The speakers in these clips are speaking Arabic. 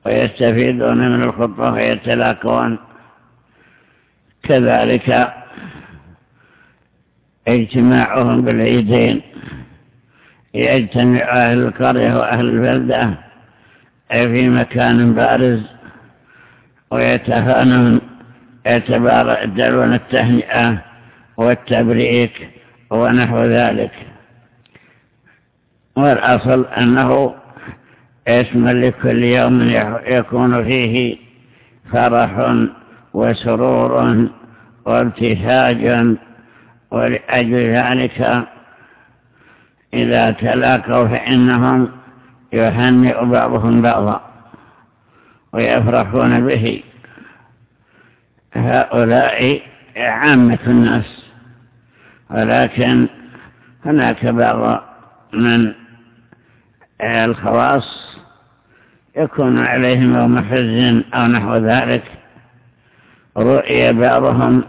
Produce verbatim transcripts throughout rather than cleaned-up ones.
ويستفيدون من الخطبة ويتلاقون. كذلك اجتماعهم بالعيدين، يجتمع أهل القرية وأهل البلدة في مكان بارز ويتهانون، يتبادلون التهنئة والتبريك ونحو ذلك. والأصل أنه اسم لكل يوم يكون فيه فرح وسرور وابتهاج، ولأجل ذلك إذا تلاقوا فإنهم يهنئ بعضهم بعضا ويفرحون به. هؤلاء عامة الناس، ولكن هناك بعض من الخواص يكون عليهم يوم حزن أو نحو ذلك. رؤي بعضهم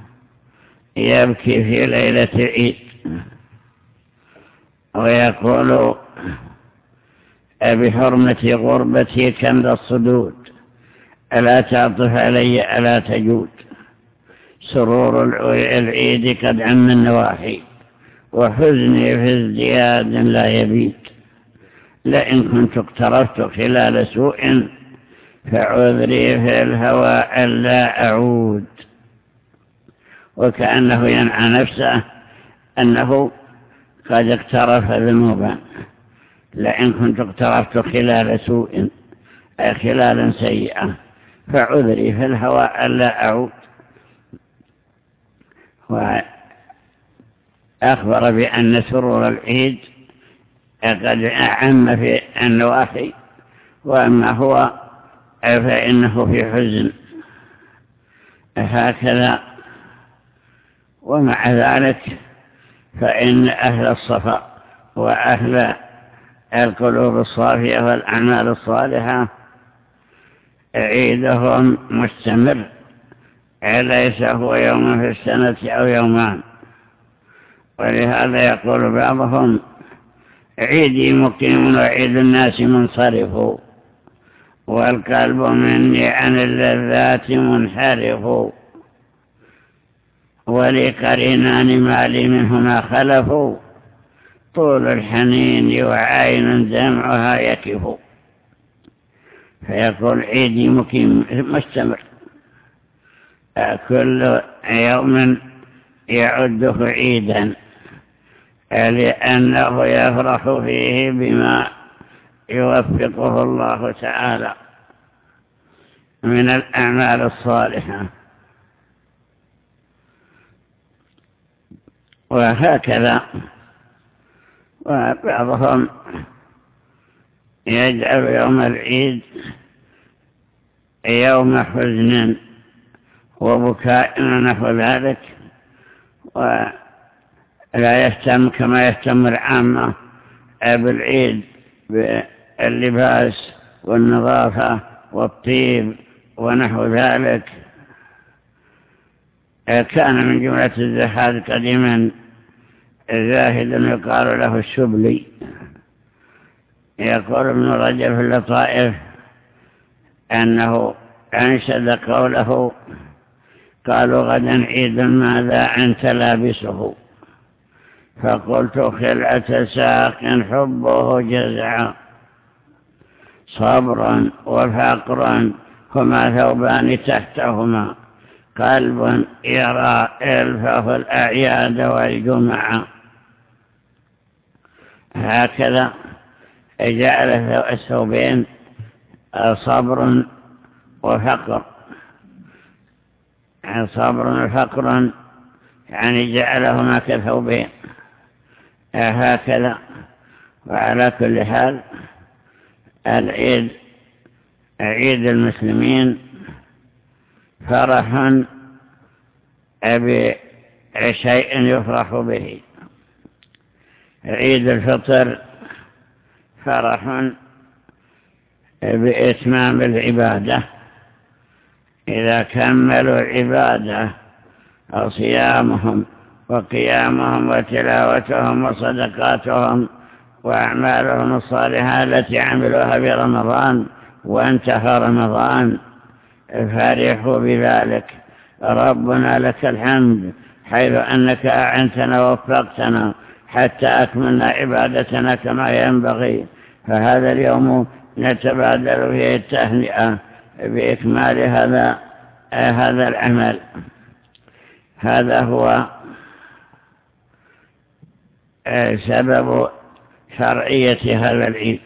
يبكي في ليلة العيد ويقول بحرمة غربتي كنز الصدود، ألا تعطف علي ألا تجود. سرور العيد قد عم النواحي، وحزني في ازدياد لا يبيد. لئن كنت اقترفت خلال سوء، فعذري في الهوى ألا أعود. وكأنه ينعى نفسه أنه قد اقترف ذنوبا. لئن كنت اقترفت خلال سوء، أي خلالا سيئة، فعذري في الهوى ألا أعود. وأخبر بأن سرور العيد قد أعم في النواحي، وأما هو فإنه في حزن. هكذا. ومع ذلك فإن أهل الصفاء وأهل القلوب الصافية والأعمال الصالحة عيدهم مستمر، ليس هو يوم في السنة أو يومان. ولهذا يقول بعضهم: عيدي مقيم وعيد الناس منصرف، والقلب مني عن اللذات منحرف. ولي قرينان ما لي منهما خلفوا، طول الحنين وعين دمعها يكف. فيقول عيدي مقيم مستمر، كل يوم يعده عيدا، لأنه يفرح فيه بما يوفقه الله تعالى من الأعمال الصالحة. وهكذا. وبعضهم يجعل يوم العيد يوم حزن وبكاء ونحو ذلك، ولا يهتم كما يهتم العامة بالعيد باللباس والنظافة والطيب ونحو ذلك. كان من جملة الزهاد قديما زاهد يقال له الشبلي، يقول ابن رجب في اللطائف أنه أنشد قوله: قالوا غدا عيد ماذا أنت لابسه، فقلت خلعة ساق حبه جزعا، صبرا وفقرا هما ثوبان تحتهما، قلب يرى إلفه الأعياد والجمعة. هكذا جعل الثوبين صبر وفقر، يعني صبر وفقر، يعني جعلهما كثوبين. هكذا. وعلى كل حال العيد عيد المسلمين فرح بشيء يفرح به. عيد الفطر فرح بإتمام العبادة، إذا كملوا العبادة أو صيامهم وقيامهم وتلاوتهم وصدقاتهم وأعمالهم الصالحة التي عملوها برمضان وانتهى رمضان فرحوا بذلك. ربنا لك الحمد حيث أنك أعنتنا ووفقتنا حتى أكملنا عبادتنا كما ينبغي، فهذا اليوم نتبادل فيه التهنئة بإكمال هذا هذا العمل. هذا هو سبب شرعية هذا العيد.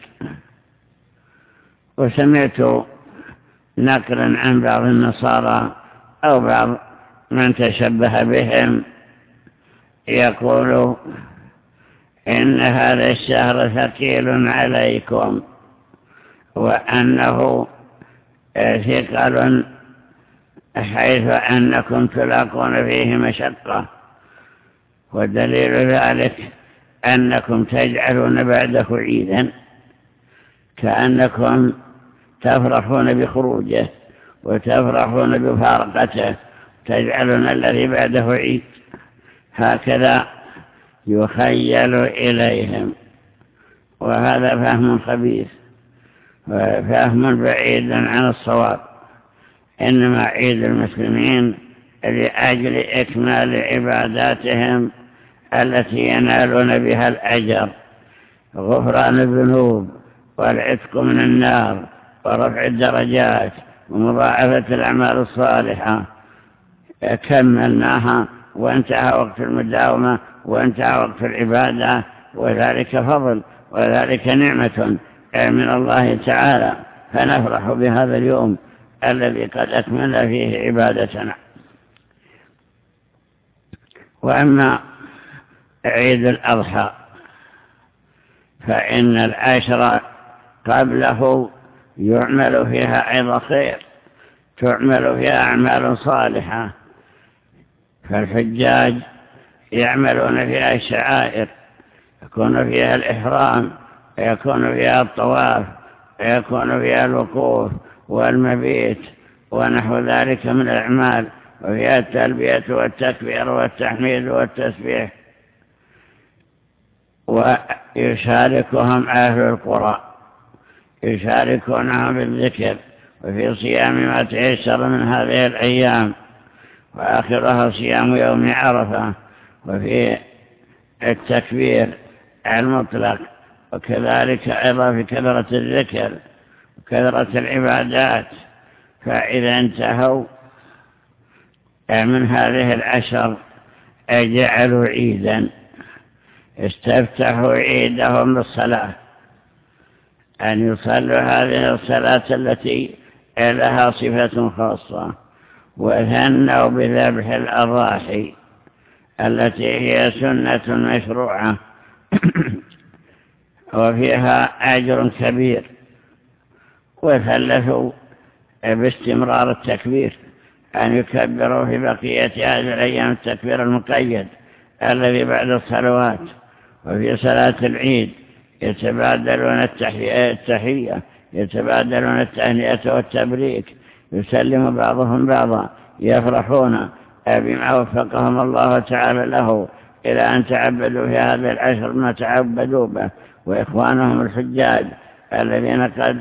وسمعت نقلا عن بعض النصارى أو بعض من تشبه بهم يقول إن هذا الشهر ثقيل عليكم وأنه ثقل حيث أنكم تلاقون فيه مشقة، ودليل ذلك أنكم تجعلون بعده عيدا كأنكم تفرحون بخروجه وتفرحون بفارقته، تجعلون الذي بعده عيد. هكذا يخيل إليهم، وهذا فهم خبيث وفهم بعيد عن الصواب. إنما عيد المسلمين لأجل إكمال عباداتهم التي ينالون بها الأجر، غفران الذنوب والعتق من النار ورفع الدرجات ومضاعفة الأعمال الصالحة. كملناها وانتهى وقت المداومة وانتهى وقت العبادة، وذلك فضل وذلك نعمة من الله تعالى، فنفرح بهذا اليوم الذي قد أكمل فيه عبادتنا. وأما عيد الأضحى فإن العشر قبله يعمل فيها عظ خير، تعمل فيها أعمال صالحة، فالحجاج يعملون فيها الشعائر، يكون فيها الإحرام، يكون فيها الطواف، يكون فيها الوقوف والمبيت ونحو ذلك من الأعمال، وفيها التلبية والتكبير والتحميد والتسبيح. ويشاركهم أهل القرى، يشاركونهم بالذكر وفي صيام ما تيسر من هذه الأيام، وآخرها صيام يوم عرفة، وفي التكبير المطلق، وكذلك أيضا في كثرة الذكر وكثرة العبادات. فإذا انتهوا من هذه العشر جعلوا عيدا، استفتحوا عيدهم بالصلاة، أن يصلوا هذه الصلاة التي لها صفة خاصة، وثنوا بذبح الأضاحي التي هي سنة مشروعة وفيها أجر كبير. وثلثوا باستمرار التكبير، أن يكبروا في بقية هذه الأيام التكبير المقيد الذي بعد الصلوات. وفي صلاة العيد يتبادلون التحية، يتبادلون التهنئة والتبريك، يسلم بعضهم بعضا، يفرحون بما وفقهم الله تعالى له إلى أن تعبدوا في هذه العشر ما تعبدوا به. وإخوانهم الحجاج الذين قد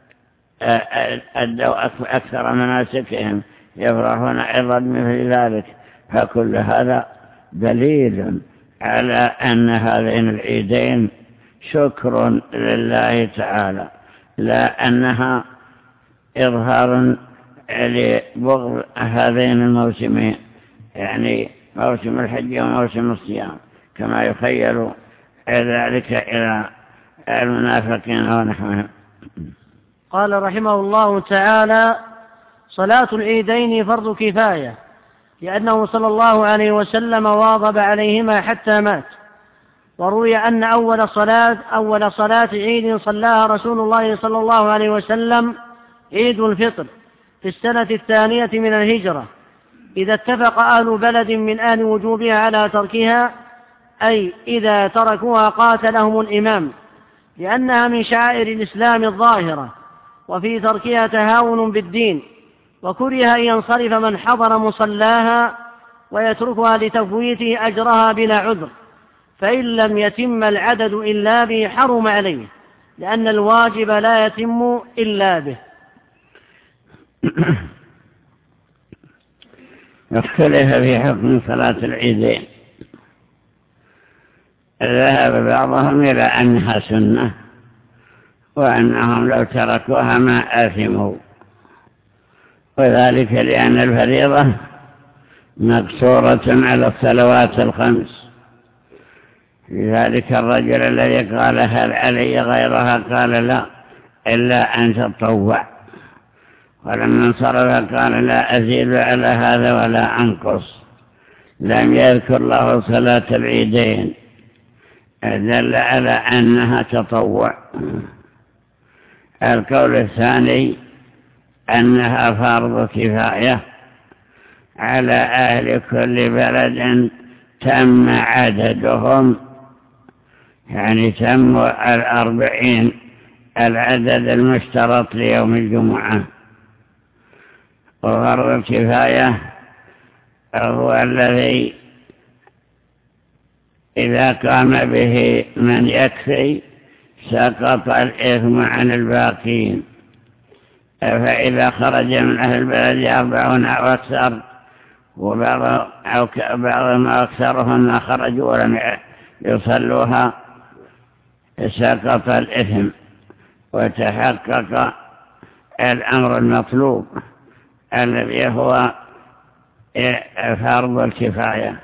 أدوا أكثر مناسكهم يفرحون أيضا مثل ذلك. فكل هذا دليل على أن هذين العيدين شكر لله تعالى، لا أنها إظهار لبغض هذين الموسمين، يعني موسم الحج وموسم الصيام، كما يخيل ذلك إلى المنافقين ونحوهم. قال رحمه الله تعالى: صلاة العيدين فرض كفاية، لأنه صلى الله عليه وسلم واظب عليهما حتى مات. وروي أن أول صلاة أول صلاة عيد صلاها رسول الله صلى الله عليه وسلم عيد الفطر في السنة الثانية من الهجرة، إذا اتفق أهل بلد من أهل وجوبها على تركها، أي إذا تركوها قاتلهم الإمام، لأنها من شعائر الإسلام الظاهرة، وفي تركها تهاون بالدين. وكره أن ينصرف من حضر مصلاها ويتركها لتفويته أجرها بلا عذر، فإن لم يتم العدد إلا به حرم عليه، لأن الواجب لا يتم إلا به. اختلف في حكم صلاة العيدين. ذهب بعضهم إلى أنها سنة وأنهم لو تركوها ما آثموا، وذلك لأن الفريضة مقصورة على الصلوات الخمس. لذلك الرجل الذي قال هل علي غيرها قال لا إلا أن تطوع، ولما انصرف قال لا أزيد على هذا ولا أنقص. لم يذكر له صلاة العيدين، دل على أنها تطوع. القول الثاني أنها فرض كفاية على أهل كل بلد تم عددهم، يعني تم الأربعين العدد المشترط ليوم الجمعة. وفرض الكفاية هو الذي إذا قام به من يكفي سقط الإثم عن الباقين. فإذا خرج من أهل البلد أربعون أو أكثر، وبعضهم أكثرهم ما خرجوا ولم يصلوها، سقط الإثم وتحقق الأمر المطلوب الذي هو فرض الكفاية.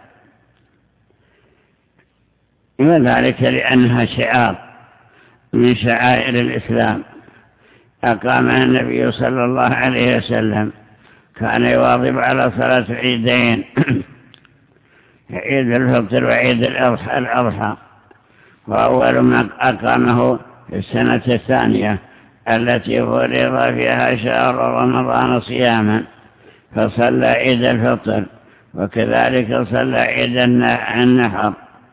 وذلك لأنها شعار من شعائر الإسلام أقامها النبي صلى الله عليه وسلم. كان يواظب على صلاة العيدين، عيد الفطر وعيد الأضحى، وأول ما أقامه في السنة الثانية التي فرض فيها شهر رمضان صياما، فصلى عيد الفطر وكذلك صلى عيد النحر.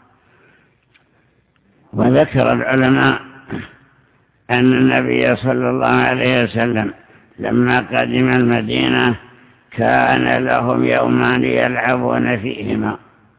وذكر العلماء أن النبي صلى الله عليه وسلم لما قدم المدينة كان لهم يومان يلعبون فيهما،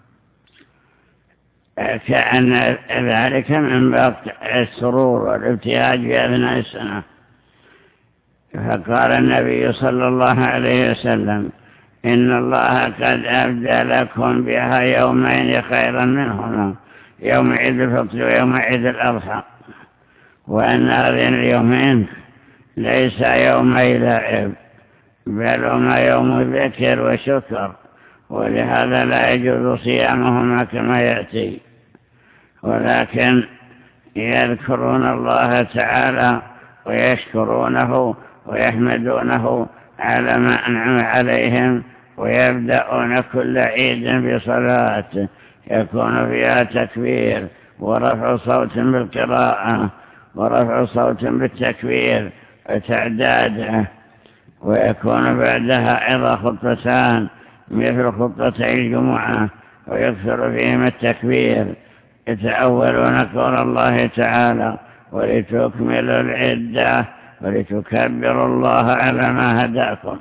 كأن ذلك من باب السرور والابتهاج في أثناء السنة. فقال النبي صلى الله عليه وسلم إن الله قد أبدى لكم بها يومين خيرا منهما، يوم عيد الفطر ويوم عيد الأضحى، وأن هذين اليومين ليس يومي لعب بل هما يوم ذكر وشكر، ولهذا لا يجوز صيامهما كما يأتي، ولكن يذكرون الله تعالى ويشكرونه ويحمدونه على ما أنعم عليهم، ويبدأون كل عيد بصلاة يكون فيها تكبير ورفع صوت بالقراءة ورفع صوت بالتكبير وتعداده، ويكون بعدها أيضا خطتان مثل خطتي الجمعة، ويكثر فيهم التكبير، يتأولون قول الله تعالى ولتكملوا العدة ولتكبروا الله على ما هداكم.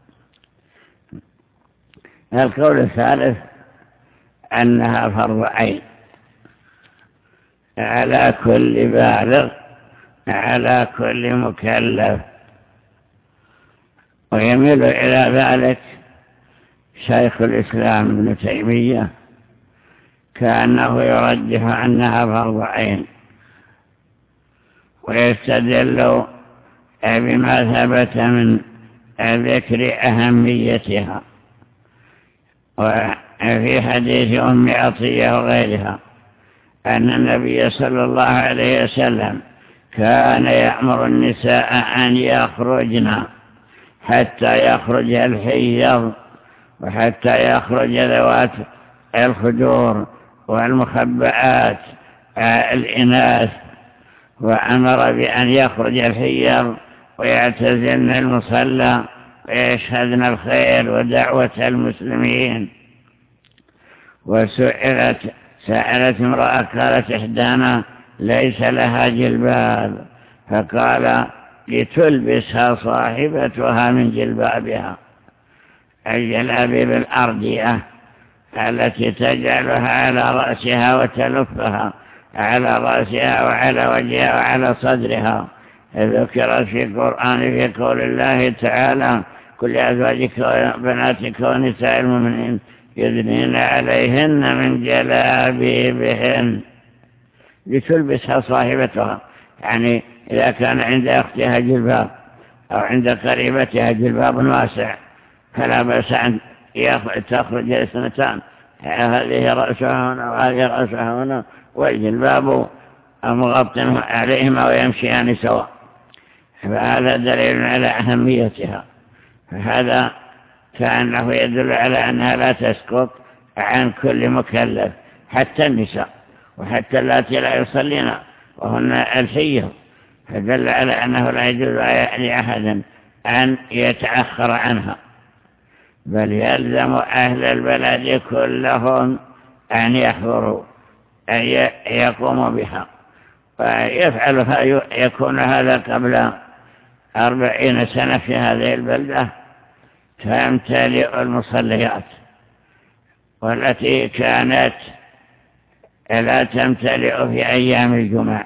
القول الثالث أنها فرض عين على كل بالغ على كل مكلف، ويميل إلى ذلك شيخ الإسلام ابن تيمية كأنه يرجح أنها فرض عين، ويستدل بما ثبت من ذكر أهميتها وفي حديث أم عطية وغيرها أن النبي صلى الله عليه وسلم كان يأمر النساء أن يخرجن حتى يخرج الحيض وحتى يخرج ذوات الخدور والمخبئات الإناث، وأمر بأن يخرج الحيض ويعتزلن المصلى ويشهدن الخير ودعوة المسلمين. وسئلت سألت امرأة قالت إحدانا ليس لها جلباب، فقال لتلبسها صاحبتها من جلبابها، الجلابيب الأردية التي تجعلها على رأسها وتلفها على رأسها وعلى وجهها وعلى صدرها ذكرت في القرآن في قول الله تعالى: كل أزواجك وبناتك ونساء المؤمنين يدنين عليهن من جلابيبهن لتلبسها صاحبتها. يعني إذا كان عند أختها جلباب أو عند قريبتها جلباب واسع فلا بأس أن تخرج الاثنتان، هذه رأسها هنا وهذه رأسها هنا والجلباب مغطٍ عليهما ويمشيان سواء، فهذا دليل على أهميتها. فهذا كأنه يدل على أنها لا تسقط عن كل مكلف، حتى النساء وحتى اللاتي لا يصلين وهن ألفية، فدل على أنه لا يجوز لأحد أن يتأخر عنها، بل يلزم أهل البلد كلهم أن يحضروا أن يقوموا بها، ويفعلها يكون هذا قبل أربعين سنة في هذه البلدة، تمتلئ المصليات، والتي كانت لا تمتلئ في أيام الجمعة.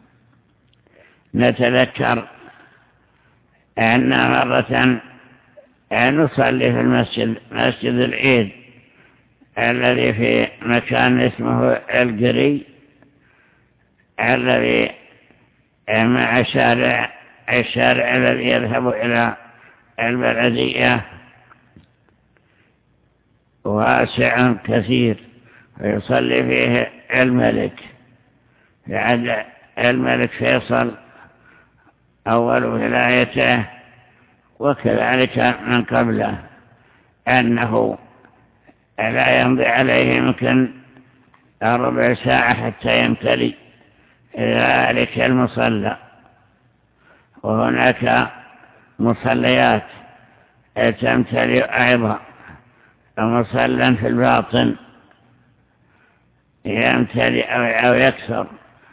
نتذكر أن مرة نصلي في المسجد مسجد العيد الذي في مكان اسمه القري، الذي مع شارع الشارع الذي يذهب إلى البلدية واسع كثير، ويصلي فيه الملك بعد الملك فيصل أول ولايته، وكذلك من قبله، أنه لا يمضي عليه يمكن ربع ساعة حتى يمتلي ذلك المصلى. وهناك مصليات تمتلئ أيضا، مصلى في الباطن يمتلئ أو يكثر،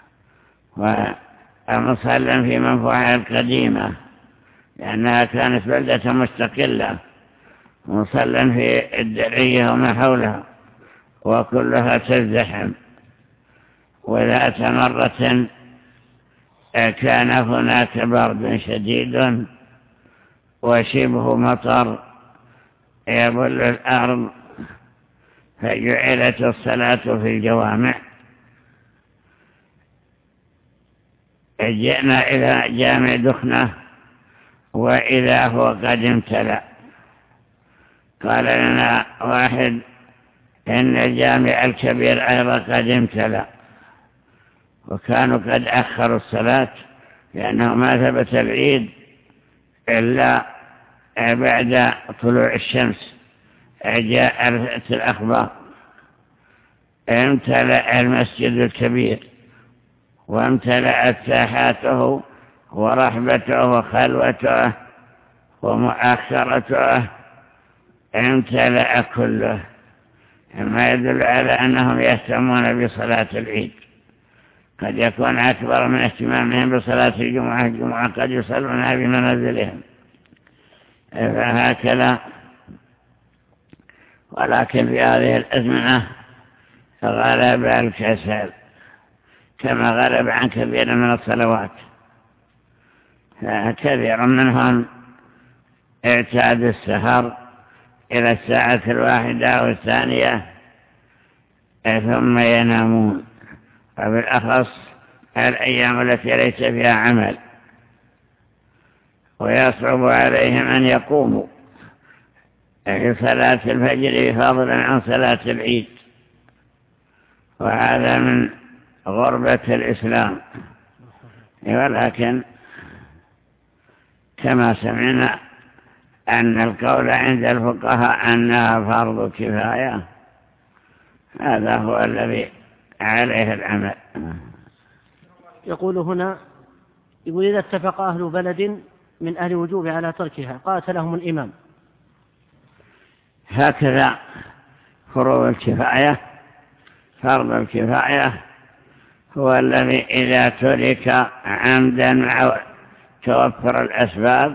ومصلى في منفوحة القديمة لأنها كانت بلدة مستقلة، مصلى في الدرعية وما حولها، وكلها تزدحم. وذات مرة كان هناك برد شديد وشبه مطر يبل الأرض، فجعلت الصلاة في الجوامع. جئنا إلى جامع دخنة وإذا هو قد امتلأ. قال لنا واحد إن الجامع الكبير أيضا قد امتلأ، وكانوا قد أخروا الصلاة لأنه ما ثبت العيد إلا بعد طلوع الشمس. جاءت الأخبار امتلأ المسجد الكبير وامتلأت ساحاته ورحبته وخلوته ومؤخرته، امتلأ كله، ما يدل على أنهم يهتمون بصلاة العيد. قد يكون أكبر من اهتمامهم بصلاة الجمعة، الجمعة قد يصلونها بمنازلهم، فهكذا. ولكن في هذه الأزمنة غلب الكسل كما غلب عن كثير من الصلوات، فكثير منهم اعتاد السهر إلى الساعة الواحدة أو الثانية ثم ينامون، وبالأخص الأيام التي ليس فيها عمل، ويصعب عليهم أن يقوموا في صلاة الفجر فضلا عن صلاة العيد، وهذا من غربة الإسلام. ولكن كما سمعنا أن القول عند الفقهاء أنها فرض كفاية، هذا هو الذي عليه العمل. يقول هنا، يقول إذا اتفق أهل بلد من أهل وجوب على تركها قاتلهم الإمام. هكذا فروض الكفاية. فرض الكفاية هو الذي إذا ترك عمدا مع توفر الأسباب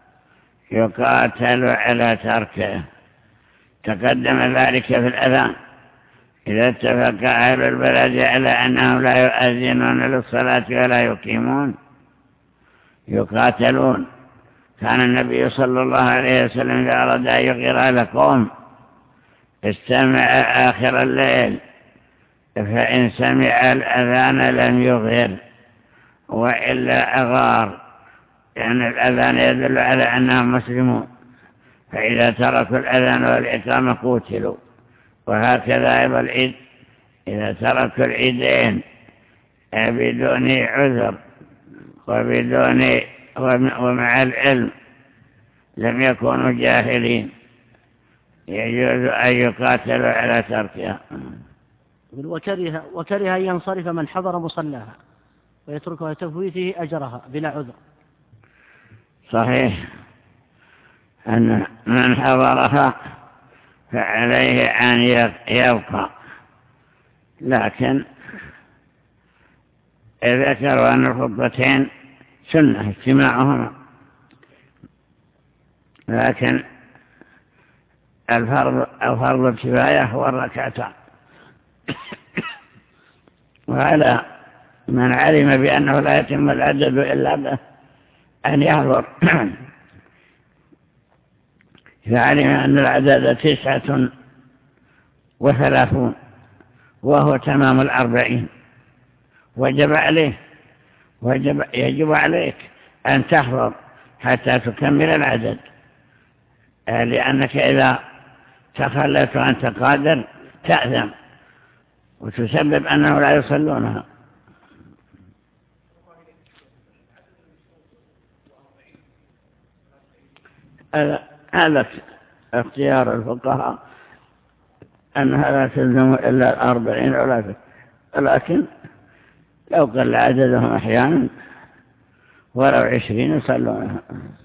يقاتل على تركه. تقدم ذلك في الأذان، إذا اتفق أهل البلد على أنهم لا يؤذنون للصلاة ولا يقيمون يقاتلون. كان النبي صلى الله عليه وسلم إذا أراد أن يغير على قوم استمع آخر الليل، فإن سمع الأذان لم يغير وإلا أغار، يعني الأذان يدل على أنهم مسلمون، فإذا تركوا الأذان والإقامة قتلوا. وهكذا أيضا العيد، إذا تركوا العيدين بدون عذر وبدون ومع العلم لم يكونوا جاهلين، يجوز أن يقاتلوا على تركها. وكره, وكره أن ينصرف من حضر مصلاها ويتركها تفويته أجرها بلا عذر. صحيح أن من حضرها فعليه أن يبقى، لكن ذكروا أن الخطبتين سنة اجتماعهما، لكن الفرض أو فرض الكفاية هو الركعتان. وعلى من علم بأنه لا يتم العدد إلا به أن يحضر، فعلم أن العدد تسعة وثلاثون وهو تمام الأربعين، وجب عليه وجب يجب عليك أن تحضر حتى تكمل العدد، لأنك إذا تخلت وأنت قادر تأثم وتسبب أنه لا يصلونها. هذا اختيار الفقهاء أنها لا تلزم إلا الأربعين علافة، لكن لو قل عددهم أحيانا ولو عشرين يصلونها.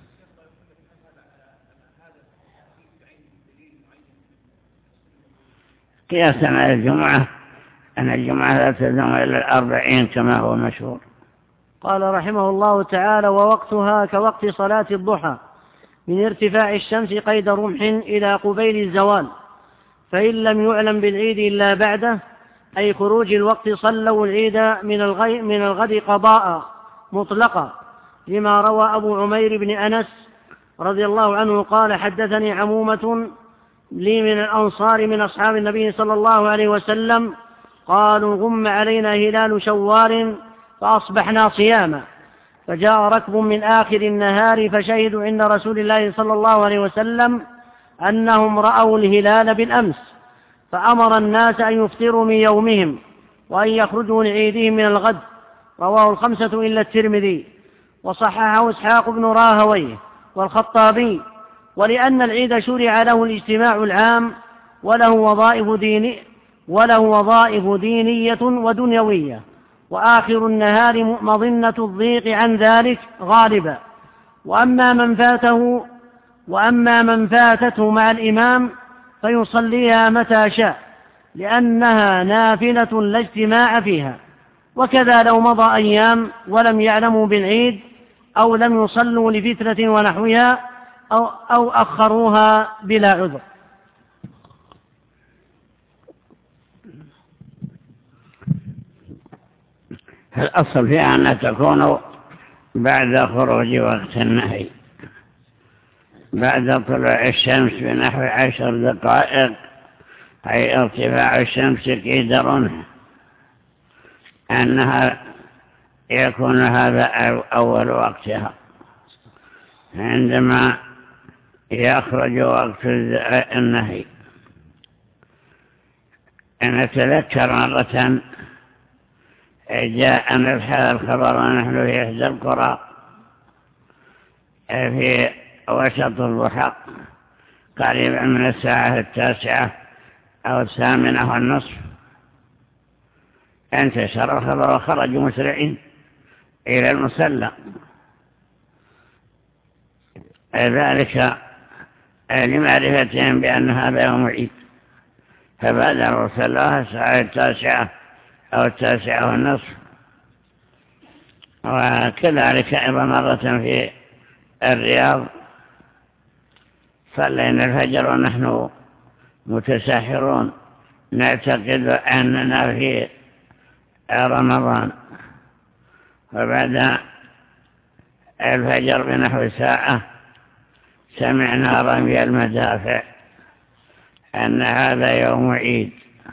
قياسا على الجمعة أن الجمعة لا تلزم إلا الأربعين كما هو مشهور. قال رحمه الله تعالى: ووقتها كوقت صلاة الضحى من ارتفاع الشمس قيد رمح إلى قبيل الزوال، فإن لم يعلم بالعيد إلا بعده، أي خروج الوقت، صلوا العيد من الغد, من الغد قضاء مطلقا، لما روى أبو عمير بن أنس رضي الله عنه قال: حدثني عمومة لي من الأنصار من أصحاب النبي صلى الله عليه وسلم قالوا: غم علينا هلال شوال فأصبحنا صياما، فجاء ركب من آخر النهار فشهدوا عند رسول الله صلى الله عليه وسلم أنهم رأوا الهلال بالأمس، فأمر الناس أن يفطروا من يومهم وأن يخرجوا لعيدهم من الغد. رواه الخمسة إلا الترمذي، وصححه إسحاق بن راهويه والخطابي. ولأن العيد شرع له الاجتماع العام وله وظائف ديني وله وظائف دينية ودنيوية، وآخر النهار مظنة الضيق عن ذلك غالبا. وأما من فاته وأما من فاتته مع الإمام فيصليها متى شاء، لأنها نافلة لا اجتماع فيها. وكذا لو مضى أيام ولم يعلموا بالعيد أو لم يصلوا لفترة ونحوها أو, أو أخروها بلا عذر. الأصل فيها أن تكون بعد خروج وقت النهي، بعد طلوع الشمس بنحو عشر دقائق، أي ارتفاع الشمس قدر أنها يكون هذا أول وقتها. عندما يخرج وقت النهي، أنا أتذكر مرة جاءنا الخبر ونحن في إحدى القرى في وسط الضحى قريبا من الساعة التاسعة أو الثامنة والنصف، انتشر الخبر وخرجوا مسرعين إلى المصلى، ذلك لمعرفتهم بأن هذا يوم العيد، فبادروا صلاها الساعة التاسعة أو التاسعة والنصف. وكذلك أيضا مرة في الرياض صلينا الفجر ونحن متساحرون نعتقد أننا في رمضان، وبعد الفجر بنحو ساعة سمعنا رمي المدافع أن هذا يوم عيد.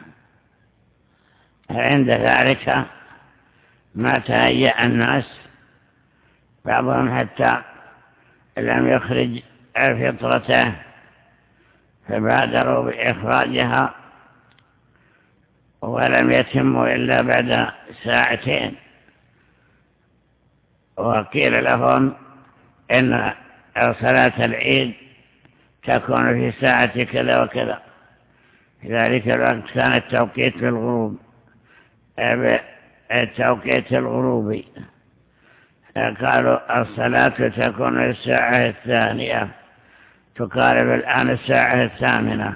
عند ذلك ما تهيأ الناس، بعضهم حتى لم يخرج فطرته فبادروا بإخراجها، ولم يتموا إلا بعد ساعتين، وقيل لهم إن صلاة العيد تكون في ساعة كذا وكذا. في ذلك الوقت كان التوقيت للغروب، التوقيت الغروبي، قالوا الصلاة تكون في الساعة الثانية، تقارب الآن الساعة الثامنة.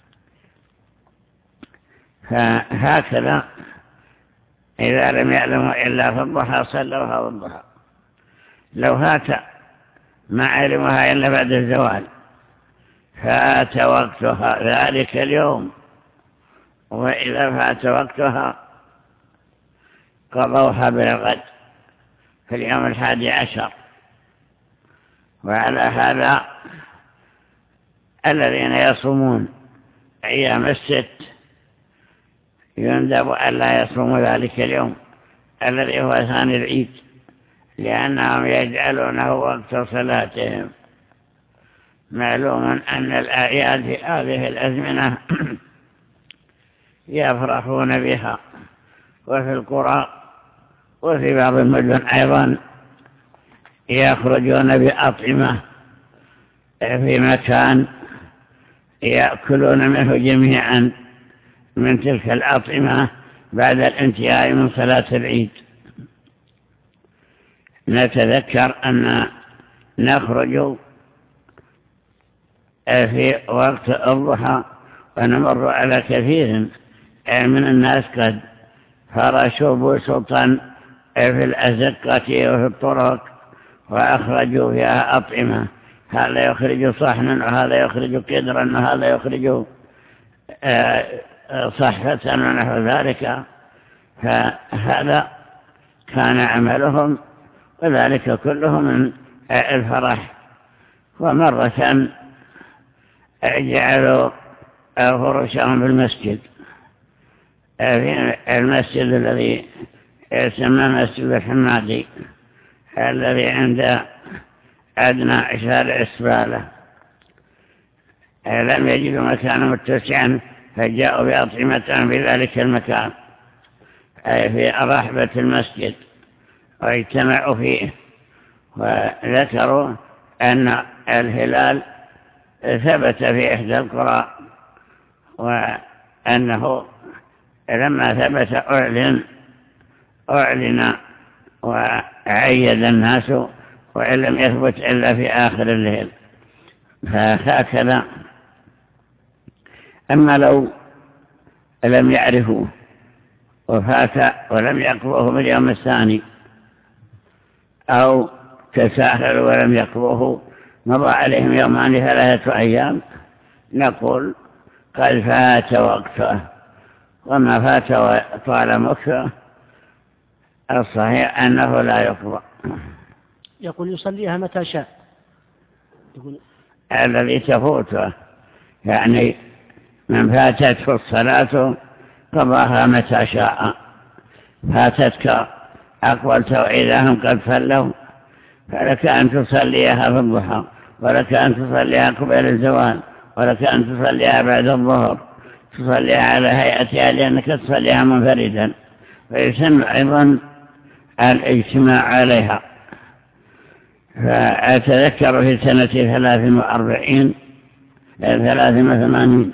فهكذا إذا لم يعلموا إلا في الضحى صلوها والضحى. لو فات ما علمها إلا بعد الزوال فات وقتها ذلك اليوم، وإذا فات وقتها قضوها بالغد في اليوم الحادي عشر. وعلى هذا الذين يصومون أيام الست يندب أن لا يصوموا ذلك اليوم الذي هو ثاني العيد، لأنهم يجعلونه وقت صلاتهم. معلوم أن الأعياد في هذه الأزمنة يفرحون بها، وفي القرى وفي بعض المدن أيضا يخرجون بأطعمة في مكان يأكلون منه جميعا من تلك الأطعمة بعد الانتهاء من صلاة العيد. نتذكر أن نخرج في وقت الضحى ونمر على كثير من الناس قد فرشوا بسطا في الأزقة وفي الطرق وأخرجوا فيها أطعمة، هذا يخرج صحنا وهذا يخرج قدرا وهذا يخرج صحفة ونحو ذلك. فهذا كان عملهم، وذلك كله من الفرح. ومرة جعلوا فرشهم في المسجد، في المسجد الذي يسمى مسجد الحمادي الذي عند أدنى شارع السبالة. لم يجدوا مكانا متسعا فجاءوا بأطعمة في ذلك المكان، أي في رحبة المسجد، واجتمعوا فيه وذكروا أن الهلال ثبت في إحدى القرى، وأنه لما ثبت أعلن أعلن وعيد الناس، وإن لم يثبت إلا في آخر الليل. فهكذا. أما لو لم يعرفوا وفات ولم يقضوه باليوم الثاني، أو تساهلوا ولم يقضوه مضى عليهم يومان ثلاثة أيام، نقول قد فات وقته، وما فات وطال مكته الصحيح أنه لا يقضى. يقول يصليها متى شاء، يقول الذي تفوته، يعني من فاتته الصلاة قضاها متى شاء. فاتتك أقبلت وإذا هم قد صلوا، فلك أن تصليها في الضحى، ولك أن تصليها قبل الزوال، ولك أن تصليها بعد الظهر، تصليها على هيئتها لأنك تصليها منفردا، ويسمى أيضا الاجتماع عليها. فأتذكر في سنة ثلاث وأربعين ثلاث وثمانين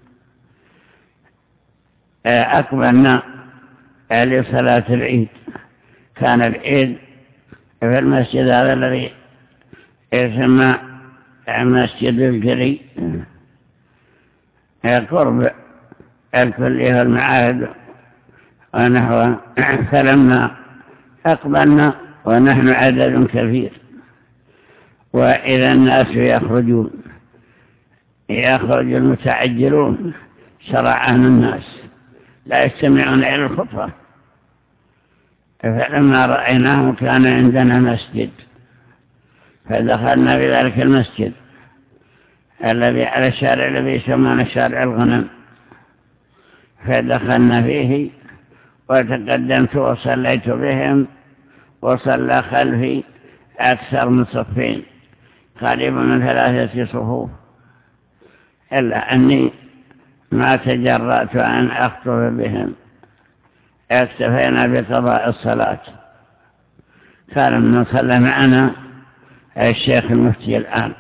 أقبلنا لصلاة العيد. كان العيد في المسجد هذا الذي يسمى مسجد الجري قرب الكلية والمعاهد ونحو. فلما أقبلنا ونحن عدد كثير، وإذا الناس يخرجون يخرج المتعجلون شرعان الناس لا يستمعون إلى الخطبة. فلما رأيناهم كان عندنا مسجد فدخلنا في ذلك المسجد الذي على الشارع الذي يسمونه شارع الغنم، فدخلنا فيه وتقدمت وصليت بهم، وصلى خلفي أكثر من صفين قريب من ثلاثة صفوف، إلا أني ما تجرأت أن أخطب بهم، اكتفينا بقضاء الصلاة. كان من صلى معنا الشيخ المفتي الآن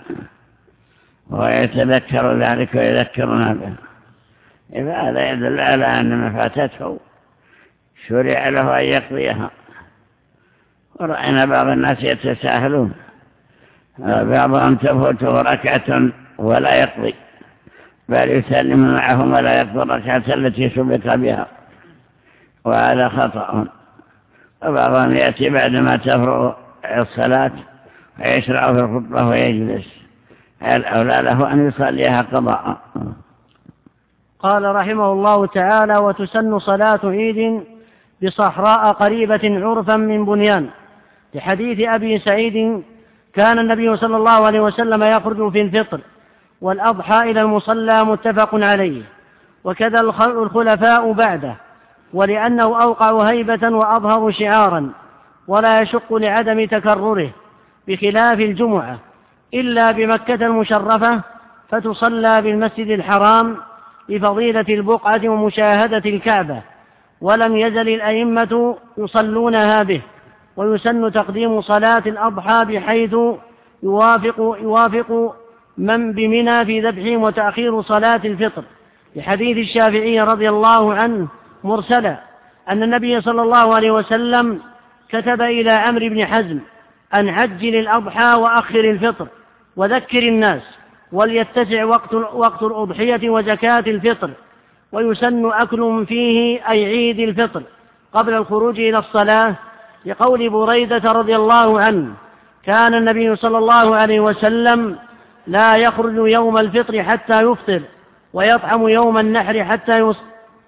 ويتذكر ذلك ويذكرنا به، فهذا يدل على أن ما فاتته شرع له أن يقضيها. ورأينا بعض الناس يتساهلون، بعضهم تفوته ركعة ولا يقضي، بل يسلم معهم ولا يقضي الركعة التي سبق بها، وهذا خطأ. وبعضهم يأتي بعدما تفرغ الصلاة ويشرع في الخطبة ويجلس، الأولى له أن يصليها قضاء. قال رحمه الله تعالى: وتسن صلاة عيد بصحراء قريبة عرفا من بنيان، لحديث أبي سعيد: كان النبي صلى الله عليه وسلم يخرج في الفطر والأضحى إلى المصلى، متفق عليه. وكذا الخلفاء بعده، ولأنه أوقع هيبة وأظهر شعارا، ولا يشق لعدم تكرره، بخلاف الجمعة إلا بمكة المشرفة، فتصلى بالمسجد الحرام لفضيلة البقعة ومشاهدة الكعبة، ولم يزل الأئمة يصلونها به. ويسن تقديم صلاة الأضحى بحيث يوافق, يوافق من بمنى في ذبحهم، وتأخير صلاة الفطر، لحديث الشافعي رضي الله عنه مرسلا أن النبي صلى الله عليه وسلم كتب إلى عمرو بن حزم أن عجل الأضحى وأخر الفطر وذكر الناس، وليتسع وقت, وقت الأضحية وزكاة الفطر. ويسن أكل فيه أي عيد الفطر قبل الخروج إلى الصلاة، لقول بريدة رضي الله عنه: كان النبي صلى الله عليه وسلم لا يخرج يوم الفطر حتى يفطر، ويطعم يوم النحر حتى يص...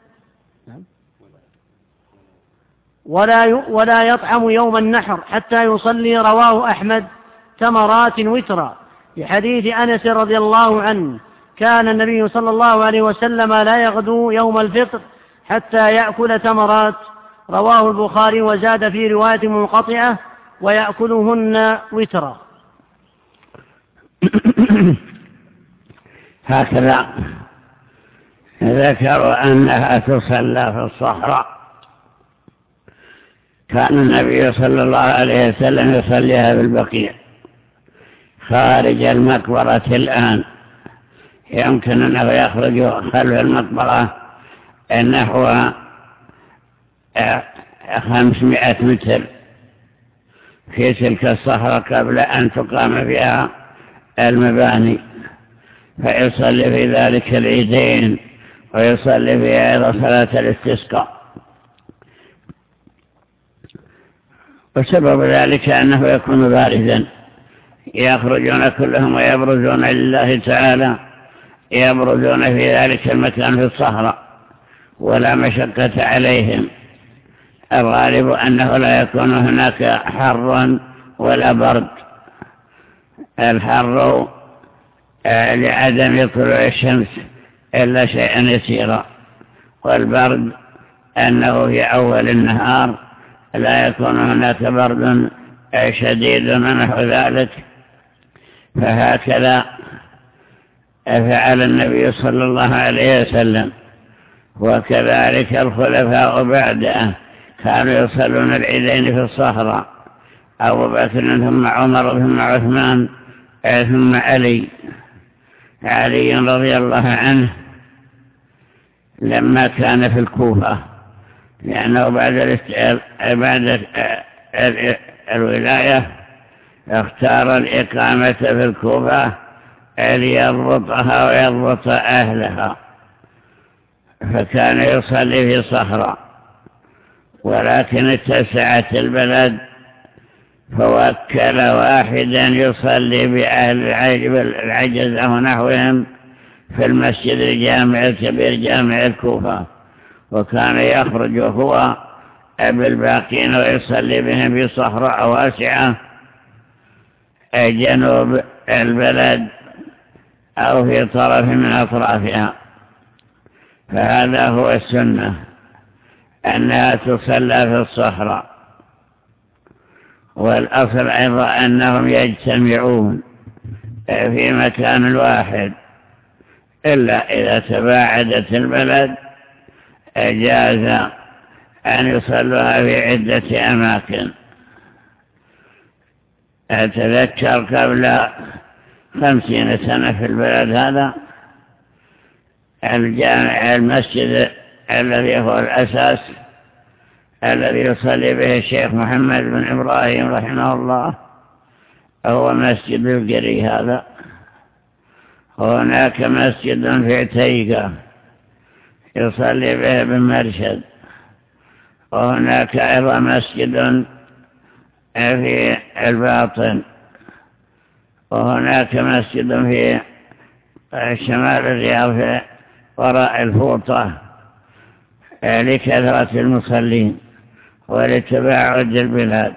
ولا ي... ولا يطعم يوم النحر حتى يصلي. رواه أحمد تمرات وترا، لحديث أنس رضي الله عنه: كان النبي صلى الله عليه وسلم لا يغدو يوم الفطر حتى يأكل تمرات. رواه البخاري، وزاد في رواية منقطعة: ويأكلهن وترا. هكذا ذكروا أنها تصلى في الصحراء. كان النبي صلى الله عليه وسلم يصليها بالبقيع خارج المقبرة. الآن يمكن أنه يخرج خلف المقبرة نحو خمسمائة متر في تلك الصحراء قبل أن تقام فيها المباني، فيصلي في ذلك العيدين، ويصلي فيها أيضا صلاة الاستسقاء. وسبب ذلك أنه يكون باردا، يخرجون كلهم ويبرزون لله تعالى، يبرزون في ذلك المكان في الصحراء ولا مشقة عليهم. الغالب أنه لا يكون هناك حر ولا برد، الحر لعدم طلوع الشمس إلا شيئا يسيرا، والبرد أنه في أول النهار لا يكون هناك برد شديد ونحو ذلك. فهكذا فعل النبي صلى الله عليه وسلم، وكذلك الخلفاء بعده كانوا يصلون العيدين في الصحراء، أبو بكر ثم عمر ثم عثمان ثم علي علي رضي الله عنه لما كان في الكوفة، لأنه بعد بعد الولاية اختار الإقامة في الكوفة ليضبطها ويضبط أهلها، فكان يصلي في صحراء. ولكن اتسعت البلد فوكل واحدا يصلي بأهل العجز ونحوهم في المسجد الجامع الكبير جامع الكوفة، وكان يخرج هو بالباقين ويصلي بهم في صحراء واسعة جنوب البلد أو في طرف من أطرافها، فهذا هو السنة أنها تصلى في الصحراء. والأصل أيضا أنهم يجتمعون في مكان واحد، إلا إذا تباعدت البلد جاز أن يصلوها في عدة أماكن. أتذكر قبل خمسين سنة في البلد هذا الجامع المسجد الذي هو الأساس الذي يصلي به الشيخ محمد بن إبراهيم رحمه الله هو مسجد القري هذا. هناك مسجد في عتيقة يصلي به ابن مرشد، وهناك أيضا مسجد في الباطن، وهناك مسجد في شمال الرياض في وراء الفوطة لكثرة المصلين ولتباعد البلاد.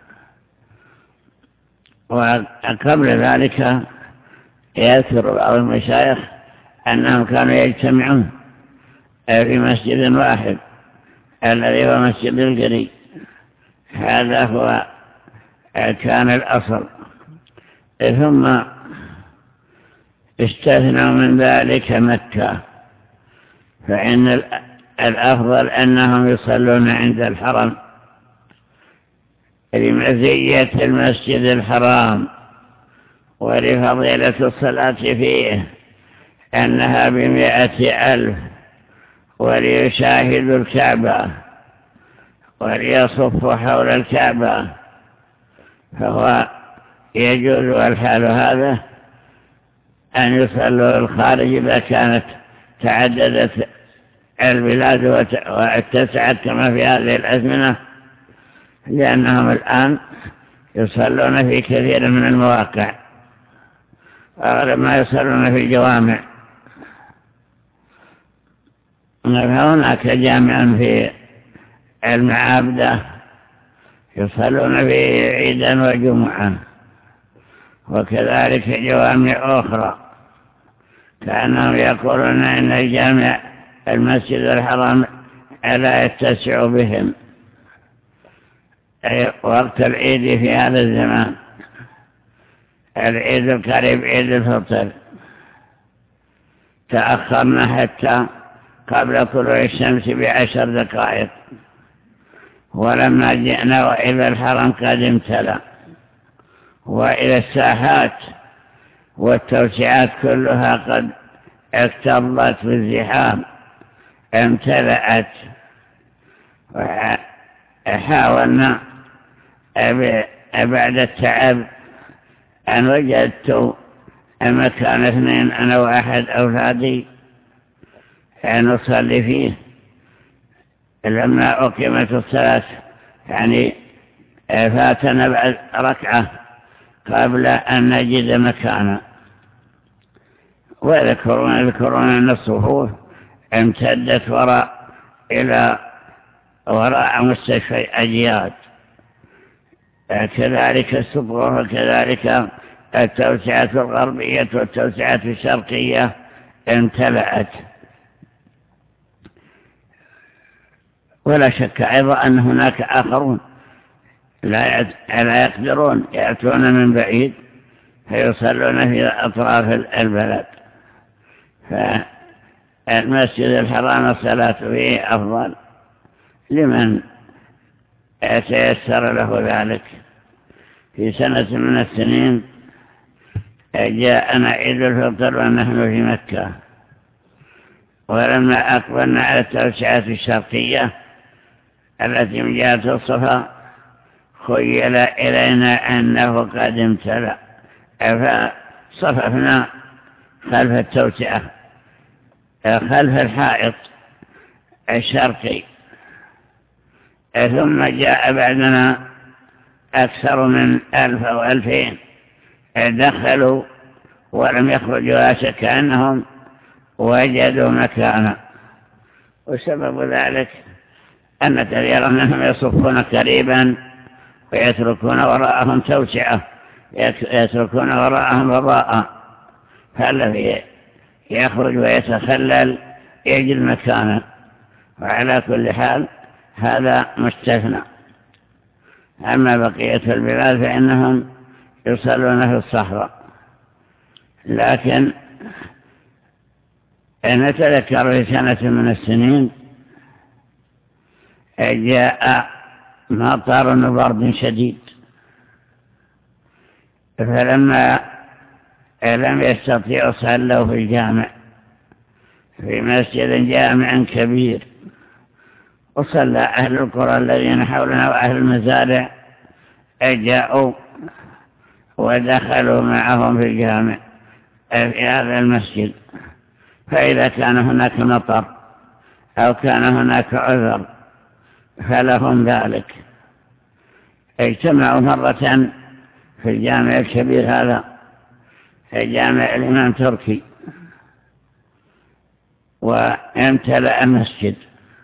وقبل ذلك يذكر بعض المشايخ أنهم كانوا يجتمعون في مسجد واحد الذي هو مسجد القري. هذا هو كان الأصل، ثم استثنوا من ذلك مكة، فإن الأفضل أنهم يصلون عند الحرم لمزية المسجد الحرام ولفضيلة الصلاة فيه أنها بمئة ألف، وليشاهدوا الكعبة وليصفوا حول الكعبة، فهو يجوز الحال هذا أن يصلوا الخارج إذا كانت تعددت البلاد واتسعت كما في هذه الأزمنة، لأنهم الآن يصلون في كثير من المواقع، أغلب ما يصلون في الجوامع. هناك جامع في المعابدة يصلون في عيدا وجمعة، وكذلك جوامع أخرى كأنهم يقولون إن الجامع المسجد الحرام لا يتسع بهم وقت العيد في هذا الزمان، العيد القريب عيد الفطر، تأخرنا حتى قبل طلوع الشمس بعشر دقائق، ولما جئنا وإلى الحرم قد امتلأ، وإلى الساحات والتوسعات كلها قد اكتظت بالزحام امتلأت. وحاولنا بعد التعب أن وجدت مكان اثنين أنا وأحد أولادي نصلي فيه. لما أقيمت الصلاة يعني فاتنا بعد ركعة قبل أن نجد مكانا، ويذكرون يذكرون أن الصفوف امتدت وراء إلى وراء مستشفى أجياد، كذلك الصفوف وكذلك التوسعة الغربية والتوسعة الشرقية امتلأت. ولا شك أيضا أن هناك آخرون لا يقدرون يأتون من بعيد فيصلون في أطراف البلد، فالمسجد الحرام الصلاة فيه أفضل لمن يتيسر له ذلك. في سنة من السنين جاءنا عيد الفطر ونحن في مكة، ولما أقبلنا على التوسعة الشرقية التي من جهة الصفا خيل إلينا أنه قد امتلأ، فصففنا خلف التوسعة خلف الحائط الشرقي، ثم جاء بعدنا أكثر من ألف أو ألفين دخلوا ولم يخرجوا كأنهم وجدوا مكانا. وسبب ذلك أن كثيرا منهم يصفون قريبا ويتركون وراءهم توسعة يتركون وراءهم وراء، فالذي يخرج ويتخلل يجد مكانا. وعلى كل حال هذا مستثنى. أما بقية البلاد فإنهم يصلون في الصحراء. لكن نتذكر في سنة من السنين جاء مطر وبرد شديد، فلما لم يستطيعوا صلوا في الجامع في مسجد جامع كبير، وصلى أهل القرى الذين حولنا وأهل المزارع جاءوا ودخلوا معهم في الجامع في هذا المسجد. فإذا كان هناك مطر أو كان هناك عذر فلهم ذلك. اجتمعوا مرة في الجامع الكبير هذا، في جامع الإمام تركي، وامتلأ المسجد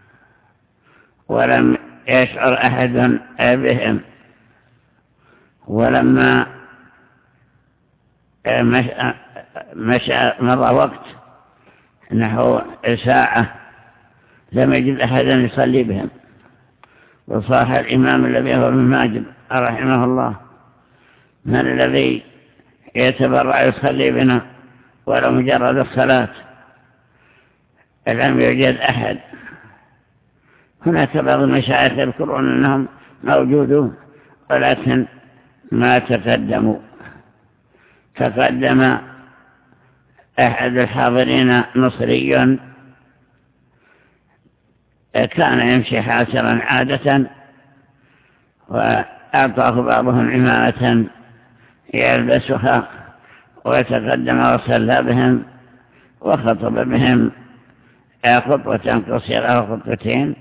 ولم يشعر أحد بهم. ولما مشى, مشى مضى وقت نحو ساعة لم يجد أحدا يصلي بهم، وصاح الإمام الذي هو ابن ماجد رحمه الله: من الذي يتبرع يصلي بنا ولو مجرد الصلاة؟ لم يوجد أحد. هناك بعض المشايخ يذكرون أنهم موجودون ولكن ما تقدموا. تقدم أحد الحاضرين مصري كان يمشي حاسرا عادة، وأعطاه بعضهم عمامة يلبسها ويتقدم وصلى بهم وخطب بهم خطوة قصيرة وخطوتين.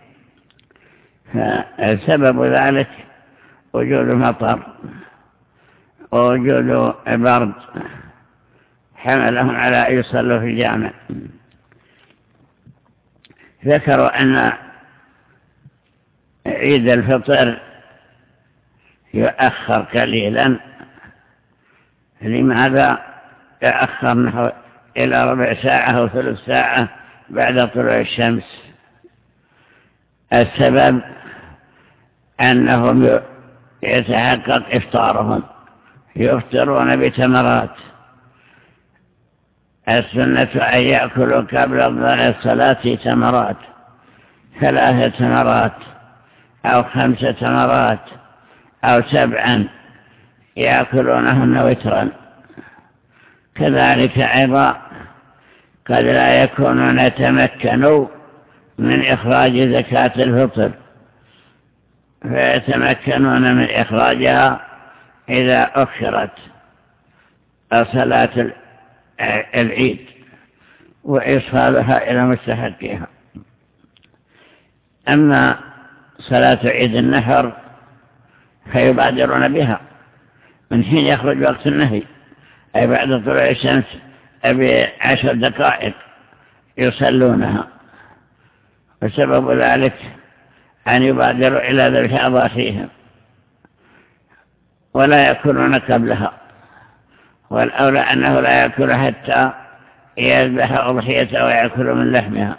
فسبب ذلك وجود مطر ووجود برد حملهم على أن يصلوا في الجامع. ذكروا أن عيد الفطر يؤخر قليلا. لماذا يؤخر نحو إلى ربع ساعة أو ثلث ساعة بعد طلوع الشمس؟ السبب أنهم يتحقق إفطارهم، يفطرون بتمرات. السنة أن يأكلوا قبل الصلاة تمرات، ثلاثة تمرات أو خمسة تمرات أو سبعا يأكلونهن وترا. كذلك أيضا قد لا يكونون يتمكنوا من إخراج زكاة الفطر، فيتمكنون من إخراجها إذا أخرت صلاة العيد وإصحابها إلى مستحقها. أما صلاة عيد النحر فيبادرون بها من حين يخرج وقت النهي، أي بعد طلوع الشمس بعشر دقائق يصلونها. وسبب ذلك أن يبادروا إلى ذبح أضاحيهم ولا يأكلون قبلها، والأولى أنه لا يأكل حتى يذبح أضحيته ويأكل من لحمها.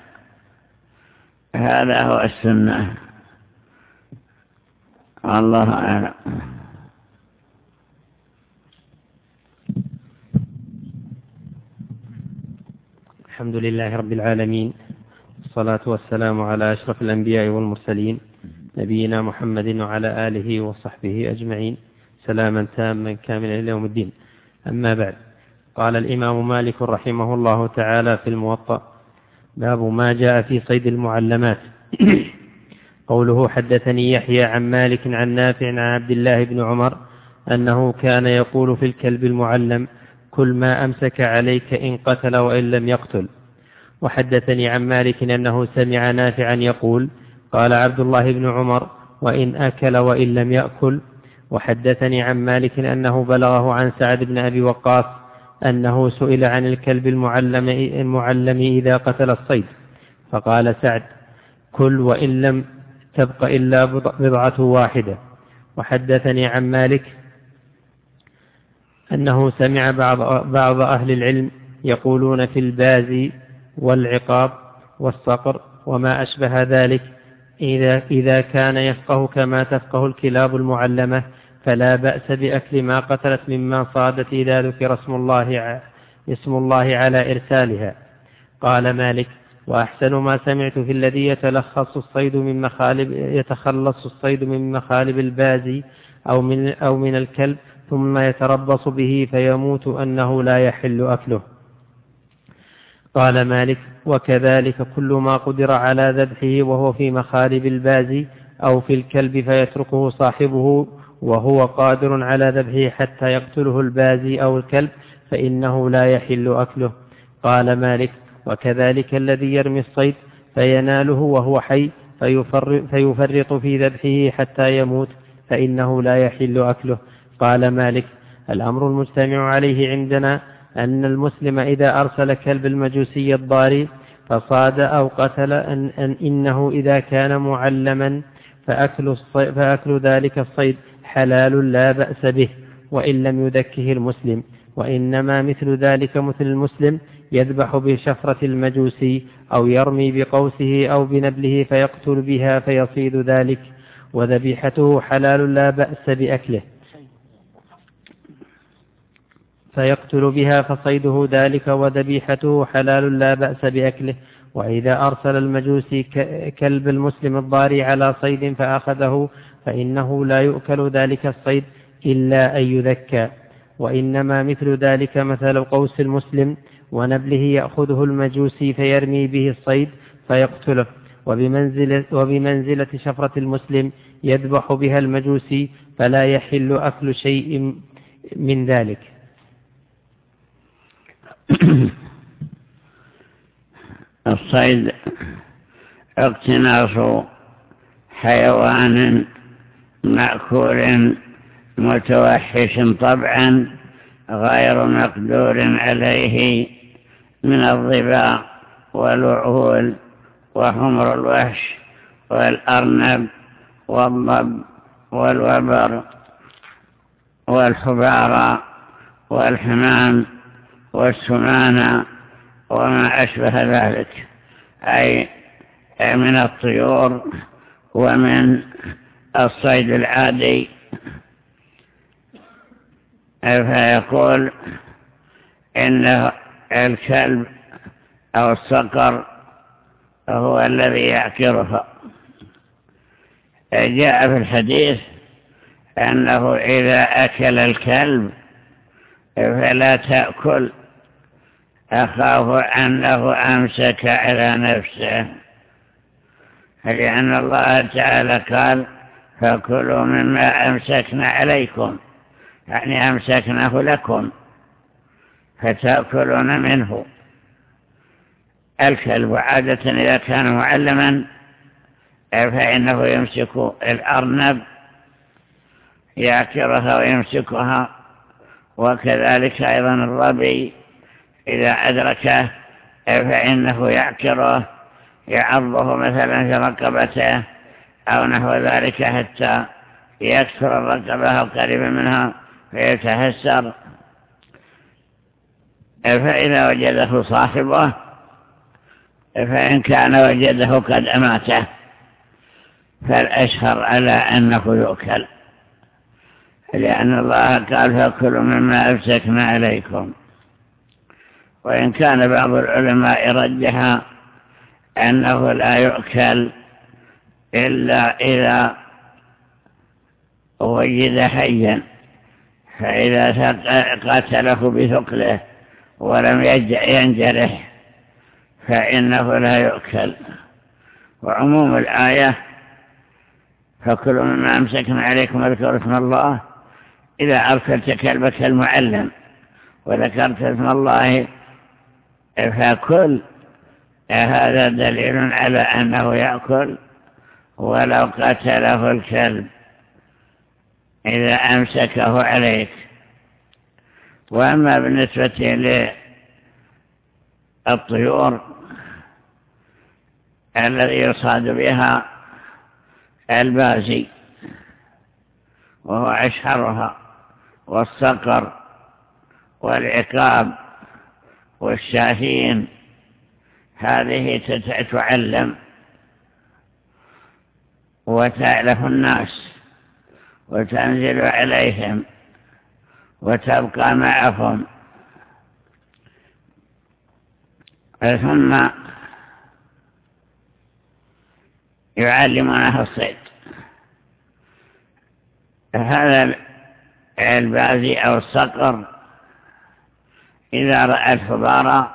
هذا هو السنة. الله أعلم. الحمد لله رب العالمين، والصلاة والسلام على أشرف الأنبياء والمرسلين نبينا محمد وعلى آله وصحبه أجمعين، سلاما تاما كاملا إلى يوم الدين. أما بعد، قال الإمام مالك رحمه الله تعالى في الموطأ: باب ما جاء في صيد المعلمات. قوله: حدثني يحيى عن مالك عن نافع عن عبد الله بن عمر أنه كان يقول في الكلب المعلم: كل ما أمسك عليك إن قتل وإن لم يقتل. وحدثني عن مالك أنه سمع نافعا يقول: قال عبد الله بن عمر: وإن أكل وإن لم يأكل. وحدثني عن مالك أنه بلغه عن سعد بن أبي وقاص أنه سئل عن الكلب المعلم, المعلم إذا قتل الصيد، فقال سعد: كل وإن لم تبق إلا بضعة واحدة. وحدثني عن مالك أنه سمع بعض, بعض أهل العلم يقولون في البازي والعقاب والصقر وما أشبه ذلك إذا, إذا كان يفقه كما تفقه الكلاب المعلمة فلا بأس بأكل ما قتلت مما صادت إذا ذكر اسم الله, اسم الله على إرسالها. قال مالك: وأحسن ما سمعت في الذي يتلخص الصيد من مخالب يتخلص الصيد من مخالب البازي أو من, أو من الكلب ثم يتربص به فيموت أنه لا يحل أكله. قال مالك: وكذلك كل ما قدر على ذبحه وهو في مخالب البازي أو في الكلب فيتركه صاحبه وهو قادر على ذبحه حتى يقتله البازي أو الكلب فإنه لا يحل أكله. قال مالك: وكذلك الذي يرمي الصيد فيناله وهو حي فيفرط في ذبحه حتى يموت فإنه لا يحل أكله. قال مالك: الأمر المجتمع عليه عندنا أن المسلم إذا أرسل كلب المجوسي الضاري فصاد أو قتل أن, أن إنه إذا كان معلما فأكل, فأكل ذلك الصيد حلال لا بأس به وإن لم يذكه المسلم، وإنما مثل ذلك مثل المسلم يذبح بشفرة المجوسي أو يرمي بقوسه أو بنبله فيقتل بها فيصيد ذلك، وذبيحته حلال لا بأس بأكله فيقتل بها فصيده ذلك وذبيحته حلال لا بأس بأكله. وإذا أرسل المجوسي كلب المسلم الضاري على صيد فأخذه فإنه لا يؤكل ذلك الصيد إلا أن يذكى، وإنما مثل ذلك مثل قوس المسلم ونبله يأخذه المجوسي فيرمي به الصيد فيقتله، وبمنزلة, وبمنزلة شفرة المسلم يذبح بها المجوسي فلا يحل أكل شيء من ذلك. الصيد اقتناص حيوان مأكول متوحش طبعا غير مقدور عليه من الظباء والوعول وحمر الوحش والأرنب والضب والوبر والحبارى والحمام والسمانة وما أشبه ذلك، أي من الطيور ومن الصيد العادي. فيقول إن الكلب أو الصقر هو الذي يعكرها. جاء في الحديث أنه إذا أكل الكلب فلا تأكل، أخاف أنه أمسك على نفسه، لأن الله تعالى قال: فكلوا مما أمسكنا عليكم، يعني أمسكناه لكم فتأكلون منه. الكلب عادة إذا كان معلما فإنه يمسك الأرنب يعكرها ويمسكها، وكذلك أيضا الظبي إذا أدركه فإنه يعكره يعضه مثلا في رقبته أو نحو ذلك حتى يكسر الرقبة أو قريبا منها فيتهسر. فإذا وجده صاحبه فإن كان وجده قد أماته فالأشهر على أنه يؤكل، لأن الله قال: فكلوا مما أمسكنا عليكم. وإن كان بعض العلماء رجح أنه لا يؤكل إلا إذا وجد حيا، فإذا قاتله بثقله ولم ينجرح فإنه لا يؤكل. وعموم الآية: فكلوا مما أمسكنا عليكم واذكروا اسم الله، إذا أرسلت كلبك المعلم وذكرت اسم الله فكل، هذا دليل على أنه يأكل ولو قتله الكلب إذا أمسكه عليك. وأما بالنسبة للطيور الذي يصاد بها البازي وهو أشهرها، والصقر والعقاب والشاهين هذه تعلم وتألف الناس وتنزل عليهم وتبقى معهم، ثم يعلمونها الصيد. هذا البازي أو الصقر إذا رأى الحبارة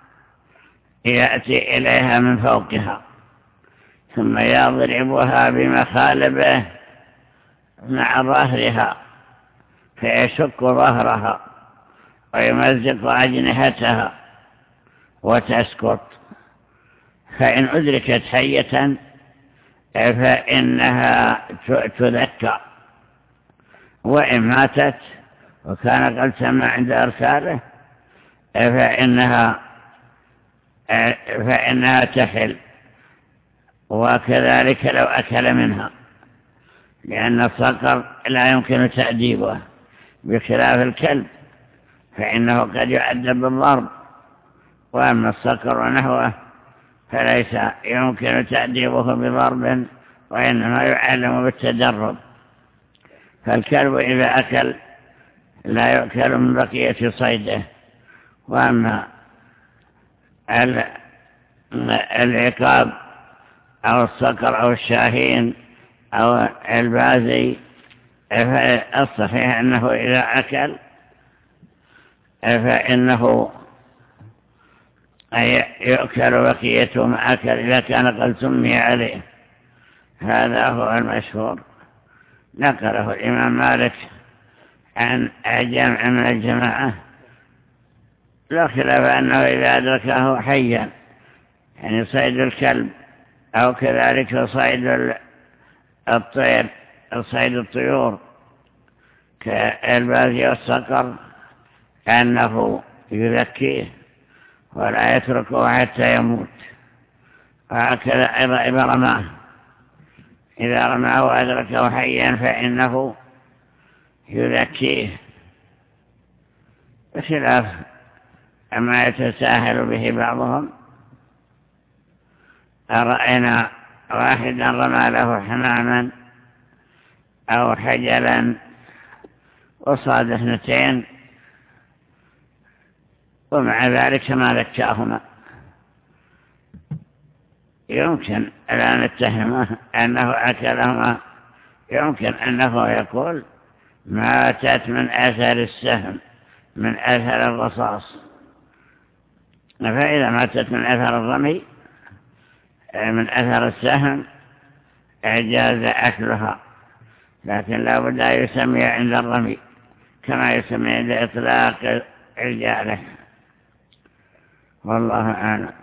يأتي إليها من فوقها ثم يضربها بمخالبه مع ظهرها فيشك ظهرها ويمزق أجنحتها وتسقط، فإن أدركت حية فإنها تذكى، وإن ماتت وكان قد سمع عند أرساله فإنها فإنها تحل، وكذلك لو أكل منها، لأن الصقر لا يمكن تأديبه بخلاف الكلب فإنه قد يعذب بالضرب، وأما الصقر ونحوه فليس يمكن تأديبه بضرب وإنما يعلم بالتدرب. فالكلب إذا أكل لا يؤكل من بقية صيده. وأما العقاب أو الصقر أو الشاهين أو البازي فالصحيح أنه إذا أكل فإنه يؤكل بقيته ما أكل إذا كان قد سمي عليه. هذا هو المشهور، نقله الإمام مالك عن جمع من الجماعة، لا خلاف أنه إذا أدركه حيا، يعني صيد الكلب أو كذلك صيد الطير صيد الطيور كالبازي والصقر، أنه يذكيه ولا يتركه حتى يموت. وهكذا أيضا إذا رماه إذا رماه وأدركه حيا فإنه يذكيه، بخلاف أما يتساهل به بعضهم. أرأينا واحدا رمى له حماما أو حجلا وصاد اثنتين ومع ذلك ما ذكاهما، يمكن أن نتهمه أنه أكلهما، يمكن أنه يقول ماتت من أثر السهم من أثر الرصاص، فإذا ماتت من أثر الرمي من أثر السهم اجاز أكلها، لكن لا بد أن يسمي عند الرمي كما يسمي عند إطلاق الجارح. والله أعلم.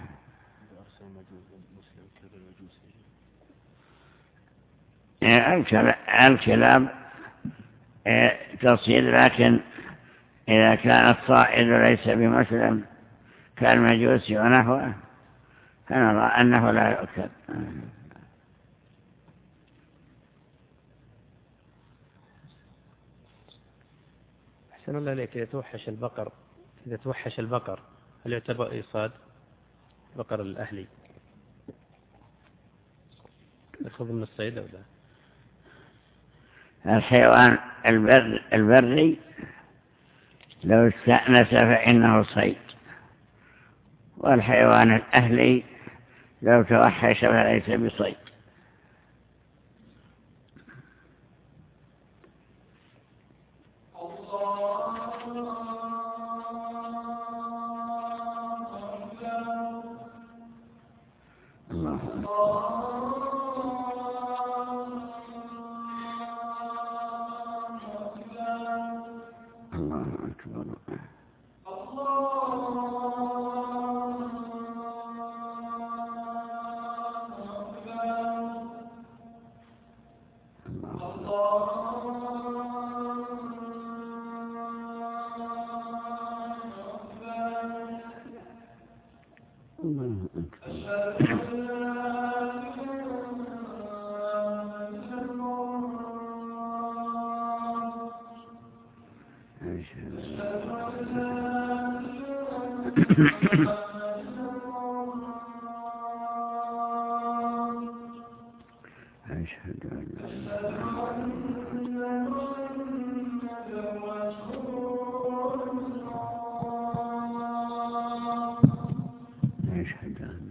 الكلاب تصيد، لكن إذا كان الصائد ليس بمسلم كالمجوسي ونحوه فنرى أنه لا يؤكل. أحسن الله عليك. إذا توحش البقر إذا توحش البقر هل يعتبر إيصاد بقر الأهلي يأخذ من الصيد أو لا؟ الحيوان البر البري لو استأنس فإنه صيد، والحيوان الأهلي لو توحش فليس بصيد. أشهد أن لا إله أشهد أن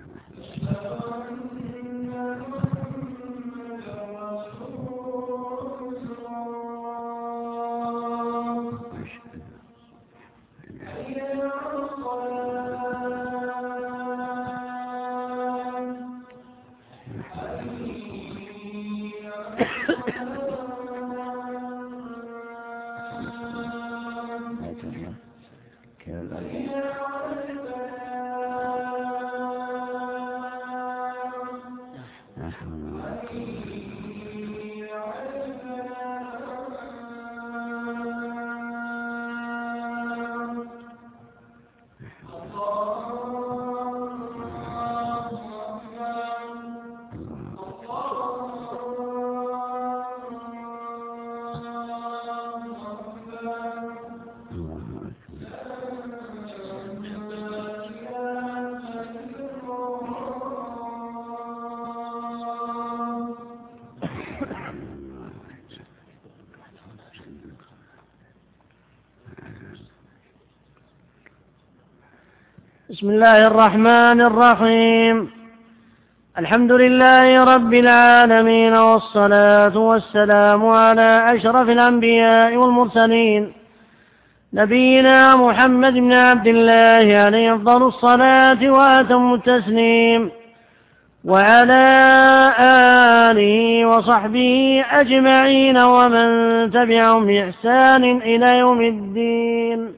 بسم الله الرحمن الرحيم. الحمد لله رب العالمين، والصلاة والسلام على أشرف الأنبياء والمرسلين، نبينا محمد بن عبد الله عليه أفضل الصلاة وأتم التسليم، وعلى آله وصحبه أجمعين ومن تبعهم بإحسان إلى يوم الدين.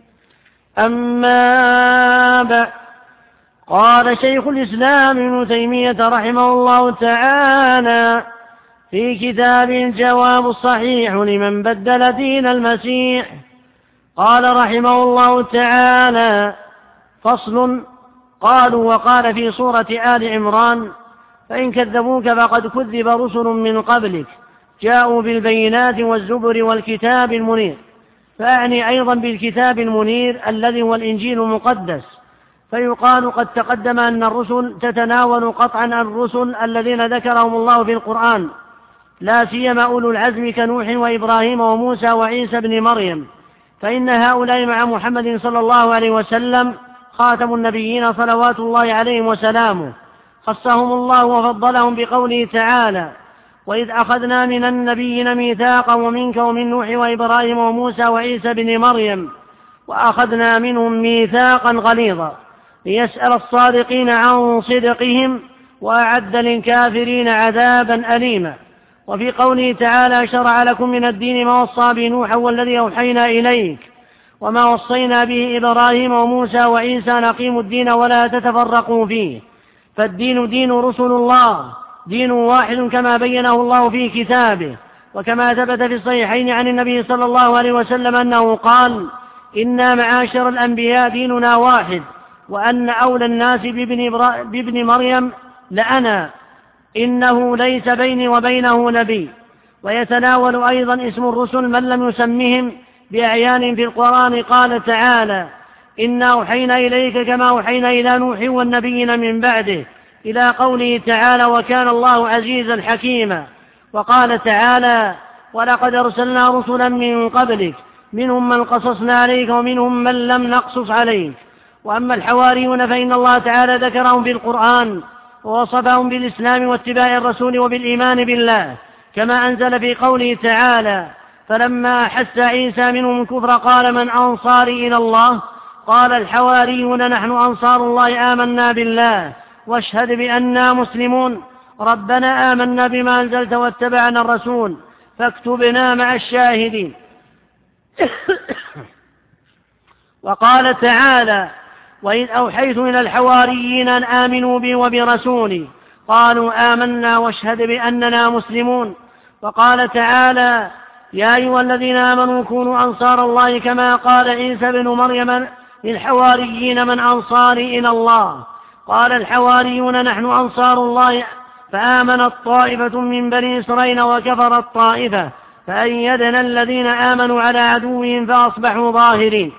أما بعد، قال شيخ الإسلام ابن تيمية رحمه الله تعالى في كتاب الجواب الصحيح لمن بدل دين المسيح، قال رحمه الله تعالى: فصل. قالوا وقال في سورة آل عمران: فإن كذبوك فقد كذب رسل من قبلك جاءوا بالبينات والزبر والكتاب المنير، فأعني أيضا بالكتاب المنير الذي هو الإنجيل المقدس. فيقال قد تقدم أن الرسل تتناول قطعا الرسل الذين ذكرهم الله في القرآن، لا سيما أولو العزم كنوح وإبراهيم وموسى وعيسى بن مريم، فإن هؤلاء مع محمد صلى الله عليه وسلم خاتم النبيين صلوات الله عليهم وسلامه، خصهم الله وفضلهم بقوله تعالى: وإذ أخذنا من النبيين ميثاقا ومنك ومن نوح وإبراهيم وموسى وعيسى بن مريم وأخذنا منهم ميثاقا غليظا، ليسأل الصادقين عن صدقهم وأعد للكافرين عذابا أليما. وفي قوله تعالى: شرع لكم من الدين ما وصى به نوحا والذي أوحينا إليك وما وصينا به إبراهيم وموسى وعيسى أن أقيموا الدين ولا تتفرقوا فيه، فالدين دين رسل الله دين واحد كما بينه الله في كتابه، وكما ثبت في الصحيحين عن النبي صلى الله عليه وسلم أنه قال: إنا معاشر الأنبياء ديننا واحد، وأن أولى الناس بابن, إبرا... بابن مريم لأنا، إنه ليس بيني وبينه نبي. ويتناول أيضا اسم الرسل من لم يسمهم بأعيان في القرآن، قال تعالى: إنا أوحينا إليك كما أوحينا إلى نوح والنبيين من بعده، إلى قوله تعالى: وكان الله عزيزا حكيما. وقال تعالى: ولقد أرسلنا رسلا من قبلك منهم من قصصنا عليك ومنهم من لم نقصص عليك. وأما الحواريون فإن الله تعالى ذكرهم بالقرآن ووصفهم بالإسلام واتباع الرسول وبالإيمان بالله، كما أنزل في قوله تعالى: فلما أحس عيسى منهم الكفر قال من أنصاري إلى الله؟ قال الحواريون نحن أنصار الله آمنا بالله واشهد بأننا مسلمون، ربنا آمنا بما أنزلت واتبعنا الرسول فاكتبنا مع الشاهدين. وقال تعالى: وإذ أوحيت إلى الحواريين أن آمنوا بي وبرسولي قالوا آمنا واشهد بأننا مسلمون. وقال تعالى: يا أيها الذين آمنوا كونوا أنصار الله كما قال عيسى بن مريم للحواريين من أنصاري إلى الله؟ قال الحواريون نحن أنصار الله، فآمنت طائفة من بني إسرائيل وكفرت طائفة، فأيدنا الذين آمنوا على عدوهم فأصبحوا ظاهرين.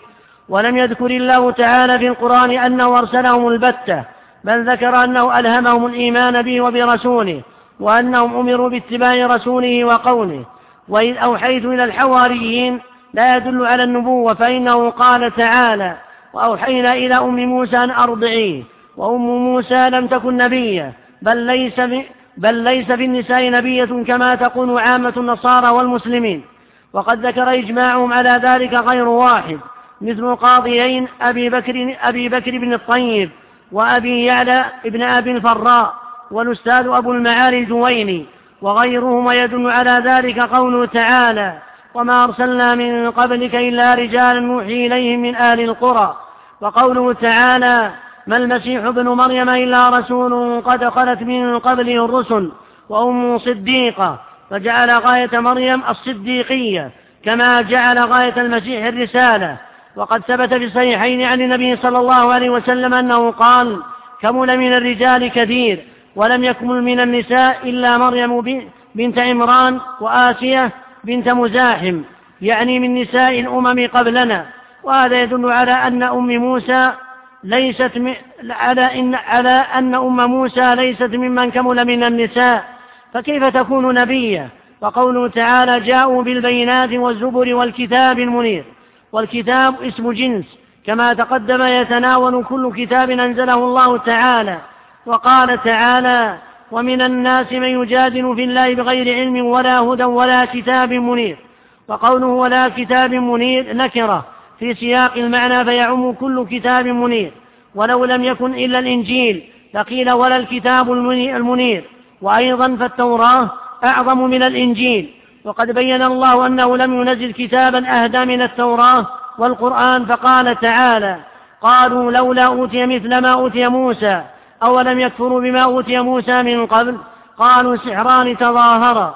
ولم يذكر الله تعالى في القرآن أنه أرسلهم البتة، بل ذكر أنه ألهمهم الإيمان به وبرسوله، وأنهم أمروا باتباع رسوله وقوله. وإذ أوحيت إلى الحواريين لا يدل على النبوة، فإنه قال تعالى: وأوحينا إلى أم موسى أن أرضعيه، وأم موسى لم تكن نبية، بل ليس, بل ليس في النساء نبية كما تقول عامة النصارى والمسلمين. وقد ذكر إجماعهم على ذلك غير واحد، مثل القاضيين أبي بكر, أبي بكر بن الطيب وأبي يعلى ابن أبي الفراء والأستاذ أبو المعالي الجويني وغيرهم. ويدل على ذلك قوله تعالى: وما أرسلنا من قبلك إلا رجالا نوحي إليهم من آل القرى. وقوله تعالى: ما المسيح ابن مريم إلا رسول قد خلت من قبله الرسل وأم صديقة، فجعل غاية مريم الصديقية كما جعل غاية المسيح الرسالة. وقد ثبت في الصحيحين عن النبي صلى الله عليه وسلم أنه قال: كمل من الرجال كثير ولم يكمل من النساء إلا مريم بنت عمران وآسية بنت مزاحم، يعني من نساء الأمم قبلنا. وهذا يدل على أن أم موسى ليست م... على, إن... على أن أم موسى ليست ممن كمل من النساء، فكيف تكون نبية؟ وقوله تعالى: جاءوا بالبينات والزبر والكتاب المنير. والكتاب اسم جنس كما تقدم، يتناول كل كتاب أنزله الله تعالى. وقال تعالى: ومن الناس من يجادل في الله بغير علم ولا هدى ولا كتاب منير. وقوله ولا كتاب منير نكرة في سياق المعنى، فيعم كل كتاب منير، ولو لم يكن إلا الإنجيل فقيل ولا الكتاب المنير. وأيضا فالتوراة أعظم من الإنجيل، وقد بين الله أنه لم ينزل كتابا أهدى من التوراة والقرآن، فقال تعالى: قالوا لولا أوتي مثل ما أوتي موسى أولم يكفروا بما أوتي موسى من قبل، قالوا سحران تظاهرا،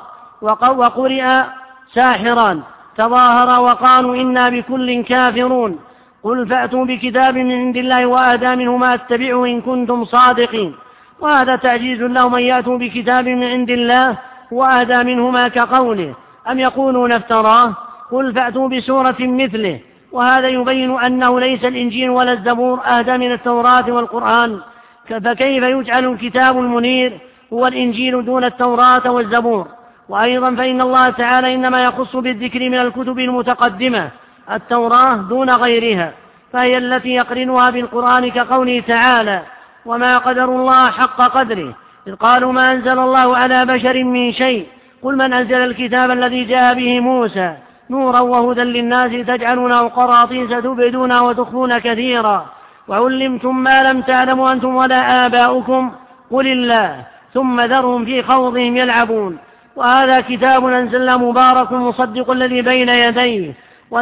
وقرئ ساحران تظاهرا، وقالوا إنا بكل كافرون. قل فأتوا بكتاب من عند الله وأهدى منه ما اتبعه إن كنتم صادقين. وهذا تعجيز لهم أن يأتوا بكتاب من عند الله وأهدى منهما، كقوله: أم يقولون افتراه قل فأتوا بسورة مثله. وهذا يبين أنه ليس الإنجيل ولا الزبور أهدى من التوراة والقرآن، فكيف يجعل الكتاب المنير هو الإنجيل دون التوراة والزبور؟ وأيضا فإن الله تعالى إنما يخص بالذكر من الكتب المتقدمة التوراة دون غيرها، فهي التي يقرنها بالقرآن، كقوله تعالى: وما قدر الله حق قدره إذ قالوا ما أنزل الله على بشر من شيء قل من أنزل الكتاب الذي جاء به موسى نورا وهدى للناس تجعلونه قراطيس تبدون وتخفون كثيرا وعلمتم ما لم تعلموا أنتم ولا آباؤكم قل الله ثم ذرهم في خوضهم يلعبون. وهذا كتاب أنزلنا مبارك مصدق الذي بين يديه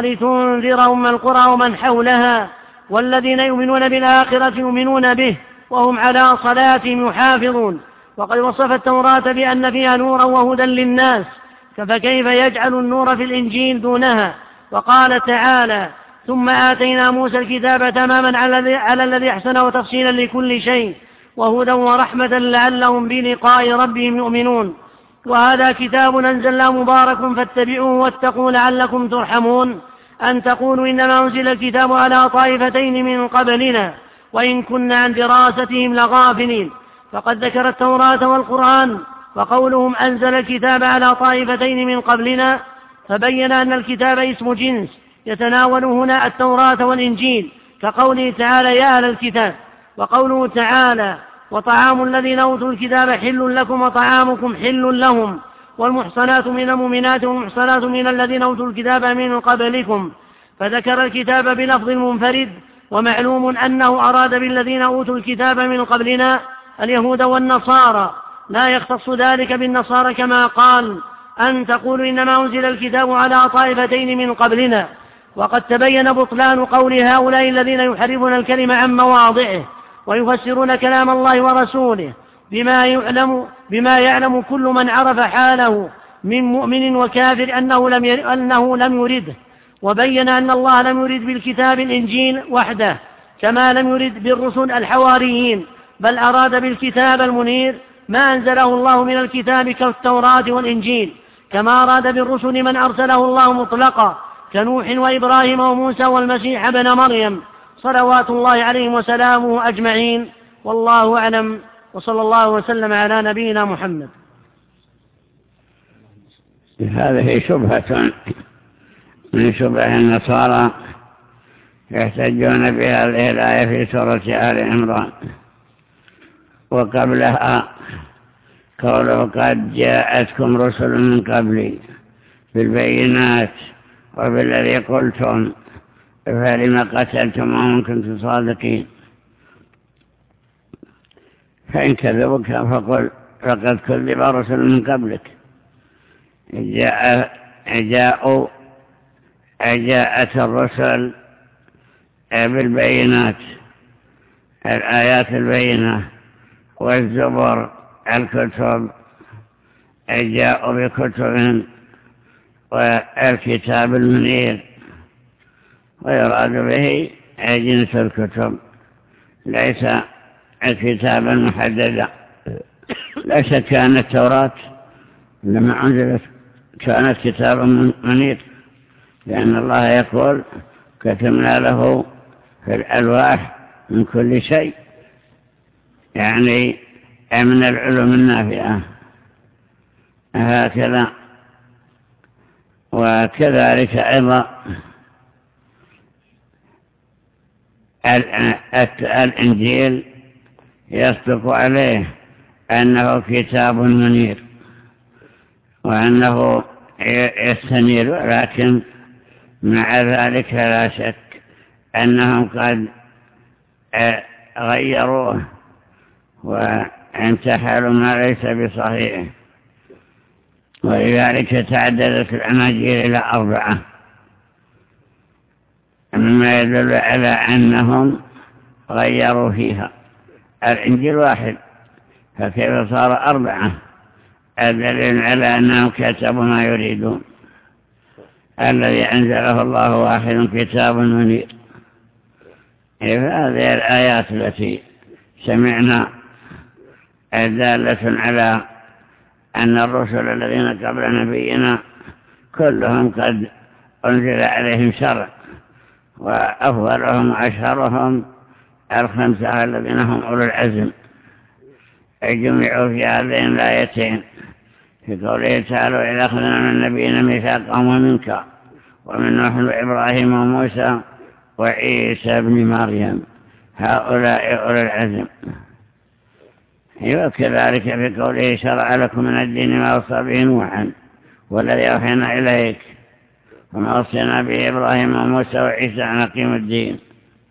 ولتنذر أم القرى ومن حولها والذين يؤمنون بالآخرة يؤمنون به وهم على صلاتهم يحافظون. وقد وصف التوراة بأن فيها نورا وهدى للناس، فكيف يجعل النور في الإنجيل دونها؟ وقال تعالى: ثم آتينا موسى الكتاب تماما على الذي أحسن وتفصيلا لكل شيء وهدى ورحمة لعلهم بلقاء ربهم يؤمنون. وهذا كتاب أنزلناه مبارك فاتبعوه واتقوا لعلكم ترحمون. أن تقولوا إنما أنزل الكتاب على طائفتين من قبلنا وإن كنا عن دراستهم لغافلين. فقد ذكر التوراة والقرآن، وقولهم أنزل الكتاب على طائفتين من قبلنا فبين أن الكتاب اسم جنس يتناول هنا التوراة والإنجيل، كقوله تعالى: يا أهل الكتاب. وقوله تعالى: وطعام الذين أوتوا الكتاب حل لكم وطعامكم حل لهم والمحصنات من المؤمنات والمحصنات من الذين أوتوا الكتاب من قبلكم. فذكر الكتاب بلفظ منفرد، ومعلوم أنه أراد بالذين أوتوا الكتاب من قبلنا اليهود والنصارى، لا يختص ذلك بالنصارى كما قال: أن تقولوا إنما أنزل الكتاب على طائفتين من قبلنا. وقد تبين بطلان قول هؤلاء الذين يحرفون الكلمة عن مواضعه ويفسرون كلام الله ورسوله بما يعلم, بما يعلم كل من عرف حاله من مؤمن وكافر أنه لم, أنه لم يرده. وبين أن الله لم يرد بالكتاب الإنجيل وحده كما لم يرد بالرسل الحواريين، بل أراد بالكتاب المنير ما أنزله الله من الكتاب كالتوراة والإنجيل، كما أراد بالرسل من أرسله الله مطلقا كنوح وإبراهيم وموسى والمسيح ابن مريم صلوات الله عليهم وسلامه أجمعين. والله أعلم، وصلى الله وسلم على نبينا محمد. هذه شبهة من شبه النصارى يحتجون بهذه الآية في سورة آل عمران، وقبلها قوله قد جاءتكم رسل من قبلي بالبينات وبالذي قلتم فلما قتلتم وإن كنتم صادقين. فإن كذبوك فقل فقد كذب رسل من قبلك. جاء جاءوا جاءت الرسل بالبينات الآيات البينة والزبر الكتب، جاءوا بكتب والكتاب المنير، ويراد به جنس الكتب ليس كتابا محددا. لا شك أن التوراة لما أنزلت كانت كتابا منير، لأن الله يقول كتبنا له في الألواح من كل شيء، يعني من العلوم النافعة. هكذا وكذلك أيضا الإنجيل يصدق عليه أنه كتاب منير وأنه يستنير، ولكن مع ذلك لا شك أنهم قد غيروه وانتحلوا ما ليس بصحيح، ولذلك تعددت الأناجيل إلى أربعة، مما يدل على أنهم غيروا فيها. الإنجيل واحد فكيف صار أربعة؟ الدليل على أنهم كتبوا ما يريدون. الذي أنزله الله واحد كتاب منير. هذه الآيات التي سمعنا دالة على أن الرسل الذين قبل نبينا كلهم قد أنزل عليهم شرع، وأفضلهم وأشهرهم الخمسة الذين هم أولو العزم، جمعوا في هذين الآيتين في قوله تعالى وإذا أخذنا من النبيين ميثاقهم ومنك ومن نوح وإبراهيم وموسى وعيسى بن مريم هؤلاء أولو العزم. وكذلك في قوله شرع لكم من الدين ما وصى به نوحا والذي أوحينا إليك وما وصينا به إبراهيم وموسى وعيسى أن أقيموا الدين.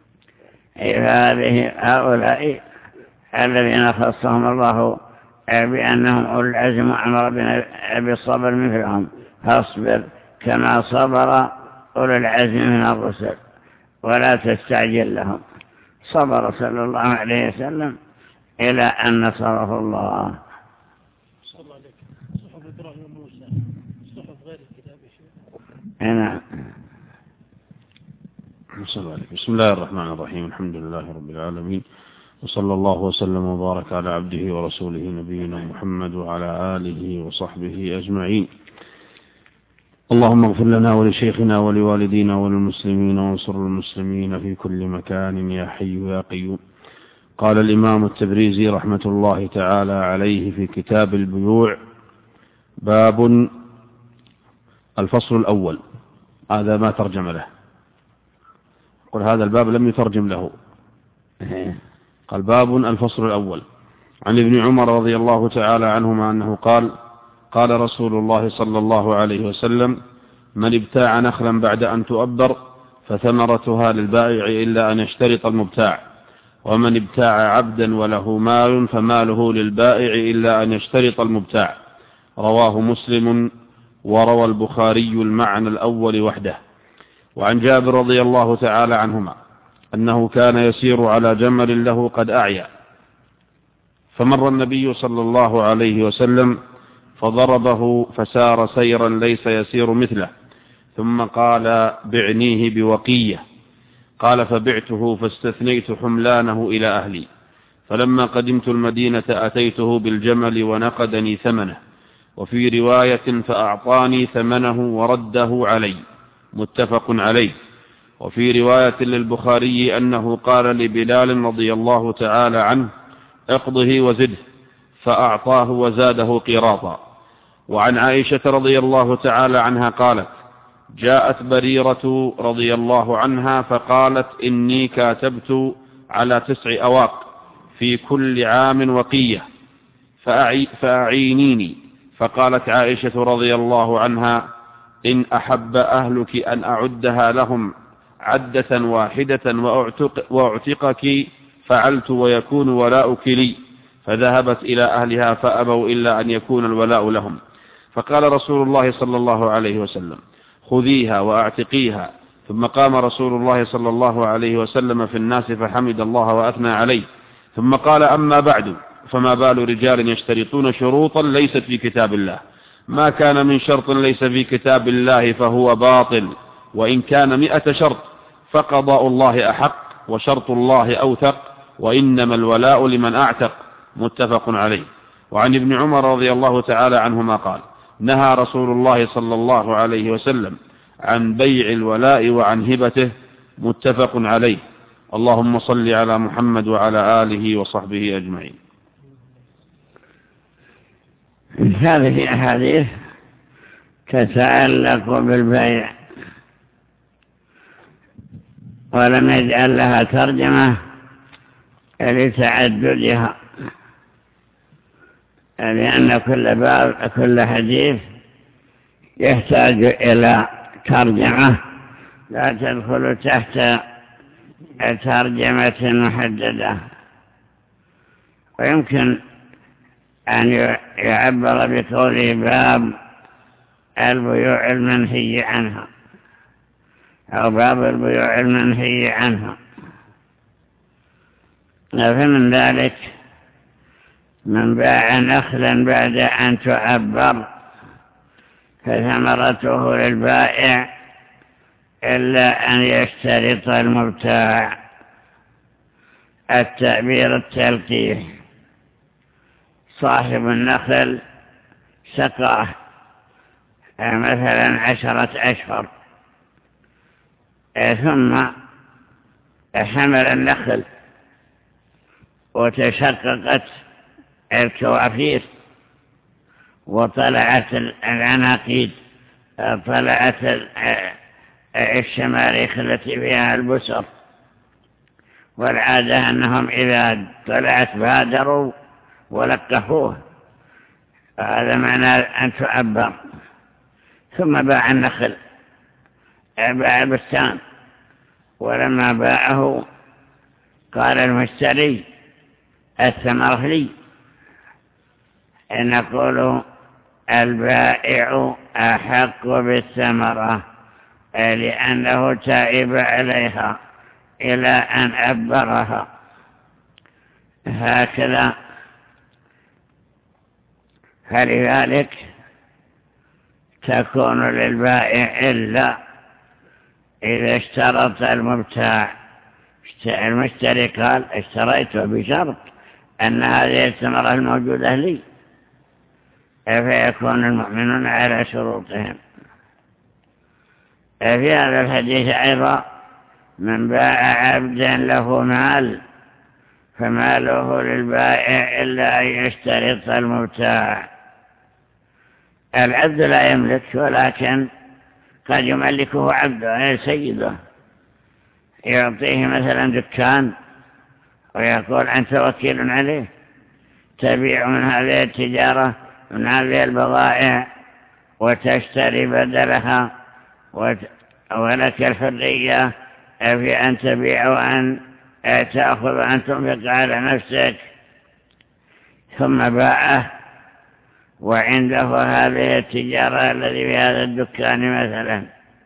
هذه هؤلاء الذين خصهم الله بأنهم أولو العزم وأمر بالصبر مثلهم، فاصبر كما صبر أولو العزم من الرسل ولا تستعجل لهم. صبر صلى الله عليه وسلم إلى أن نصره الله. صلى الله عليك. صحف إبراهيم وموسى، صحف غير الكتاب نعم. صلى الله عليه. بسم الله الرحمن الرحيم. الحمد لله رب العالمين، وصلى الله وسلم وبارك على عبده ورسوله نبينا محمد وعلى آله وصحبه أجمعين. اللهم اغفر لنا ولشيخنا ولوالدينا وللمسلمين وانصر المسلمين في كل مكان يا حي يا قيوم. قال الإمام التبريزي رحمة الله تعالى عليه في كتاب البيوع: باب الفصل الأول. هذا ما ترجم له، قل هذا الباب لم يترجم له. قال باب الفصل الأول. عن ابن عمر رضي الله تعالى عنهما أنه قال: قال رسول الله صلى الله عليه وسلم: من ابتاع نخلا بعد أن تؤبر فثمرتها للبائع إلا أن يشترط المبتاع، ومن ابتاع عبدا وله مال فماله للبائع إلا أن يشترط المبتاع. رواه مسلم، وروى البخاري المعنى الأول وحده. وعن جابر رضي الله تعالى عنهما أنه كان يسير على جمل له قد أعيا، فمر النبي صلى الله عليه وسلم فضربه فسار سيرا ليس يسير مثله، ثم قال: بعنيه بوقية. قال: فبعته فاستثنيت حملانه إلى أهلي، فلما قدمت المدينة أتيته بالجمل ونقدني ثمنه، وفي رواية فأعطاني ثمنه ورده علي. متفق عليه. وفي رواية للبخاري أنه قال لبلال رضي الله تعالى عنه اقضه وزده، فأعطاه وزاده قيراطا. وعن عائشة رضي الله تعالى عنها قالت جاءت بريرة رضي الله عنها فقالت إني كاتبت على تسع أواق في كل عام وقية فأعي فأعينيني. فقالت عائشة رضي الله عنها إن أحب أهلك أن أعدها لهم عدة واحدة وأعتق وأعتقك فعلت ويكون ولاؤك لي. فذهبت إلى أهلها فأبوا إلا أن يكون الولاء لهم. فقال رسول الله صلى الله عليه وسلم خذيها وأعتقيها. ثم قام رسول الله صلى الله عليه وسلم في الناس فحمد الله وأثنى عليه، ثم قال أما بعد فما بال رجال يشترطون شروطا ليست في كتاب الله، ما كان من شرط ليس في كتاب الله فهو باطل، وإن كان مئة شرط فقضاء الله أحق وشرط الله أوثق، وإنما الولاء لمن أعتق. متفق عليه. وعن ابن عمر رضي الله تعالى عنهما قال نهى رسول الله صلى الله عليه وسلم عن بيع الولاء وعن هبته. متفق عليه. اللهم صل على محمد وعلى آله وصحبه أجمعين. هذه الأحاديث تتعلق بالبيع، ولم يجعل لها ترجمة لتعددها، لأن كل باب كل حديث يحتاج إلى ترجمة لا تدخل تحت ترجمة محددة. ويمكن أن يعبر بقوله باب البيوع المنهي عنها أو باب البيوع المنهي عنها. فمن ذلك من باع نخلا بعد أن تعبر فثمرته للبائع إلا أن يشترط المبتاع التعبير التلقيح. صاحب النخل سقاه مثلا عشرة أشهر ثم حمل النخل وتشققت الكوافير وطلعت العناقيد، طلعت الشماريخ التي فيها البسر، والعادة أنهم إذا طلعت بادروا ولقفوه، هذا معنى أن تعبر. ثم باع النخل، باع البستان، ولما باعه قال المشتري الثمرة لي. نقول البائع أحق بالثمرة لأنه تائب عليها إلى أن أبرها. هكذا فلذلك تكون للبائع إلا إذا اشترط المبتاع. المشتري قال اشتريته بشرط أن هذه الثمرة الموجودة لي، فيكون المؤمنون على شروطهم. في هذا الحديث أيضا من باع عبدا له مال فماله للبائع إلا أن يشترط المبتاع. العبد لا يملك، ولكن قد يملكه عبده سيده، يعطيه مثلا دكان ويقول أنت وكيل عليه، تبيع من هذه التجارة من هذه البضائع وتشتري بدلها، ولك الحرية في أن تبيع وأن تأخذ وأن تنفق على نفسك. ثم باعه وعنده هذه التجارة الذي في هذا الدكان مثلا،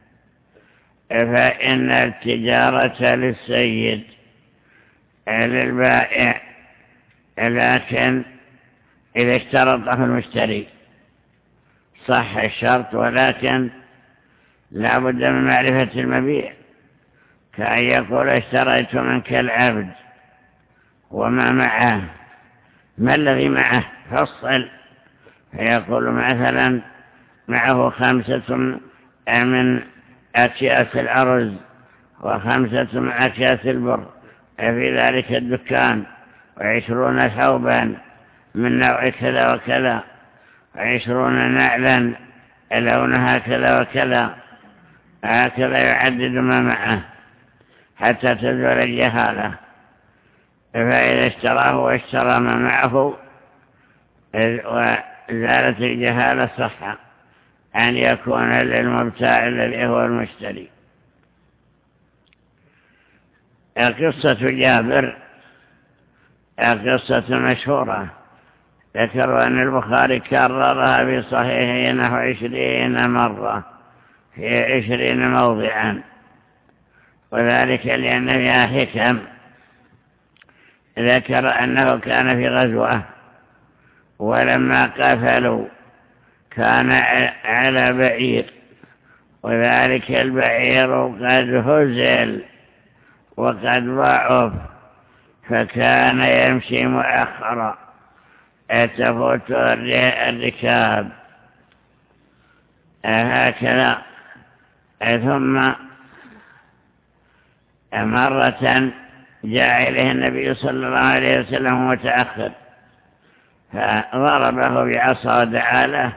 فإن التجارة للسيد للبائع، لكن إذا اشترطه المشتري صح الشرط، ولكن لا بد من معرفة المبيع، كأن يقول اشتريت منك العبد وما معه، ما الذي معه فصل، فيقول مثلا معه خمسة من أكياس الأرز وخمسة من أكياس البر في ذلك الدكان، وعشرون ثوبا من نوع كذا وكذا، وعشرون نعلا لونها كذا وكذا. هكذا يعدد ما معه حتى تزول الجهالة. فإذا اشتراه واشترى ما معه وزالت الجهالة صح أن يكون للمبتاع الذي هو المشتري. قصة جابر قصة مشهورة، ذكروا أن البخاري كررها في صحيحه نحو عشرين مرة في عشرين موضعا، وذلك لأن فيها حكم. ذكر أنه كان في غزوة، ولما قفلوا كان على بعير، وذلك البعير قد هزل وقد ضعف، فكان يمشي مؤخرا تفوت الركاب هكذا. ثم مرة جاء إليه النبي صلى الله عليه وسلم متأخر، فضربه بعصا ودعا له،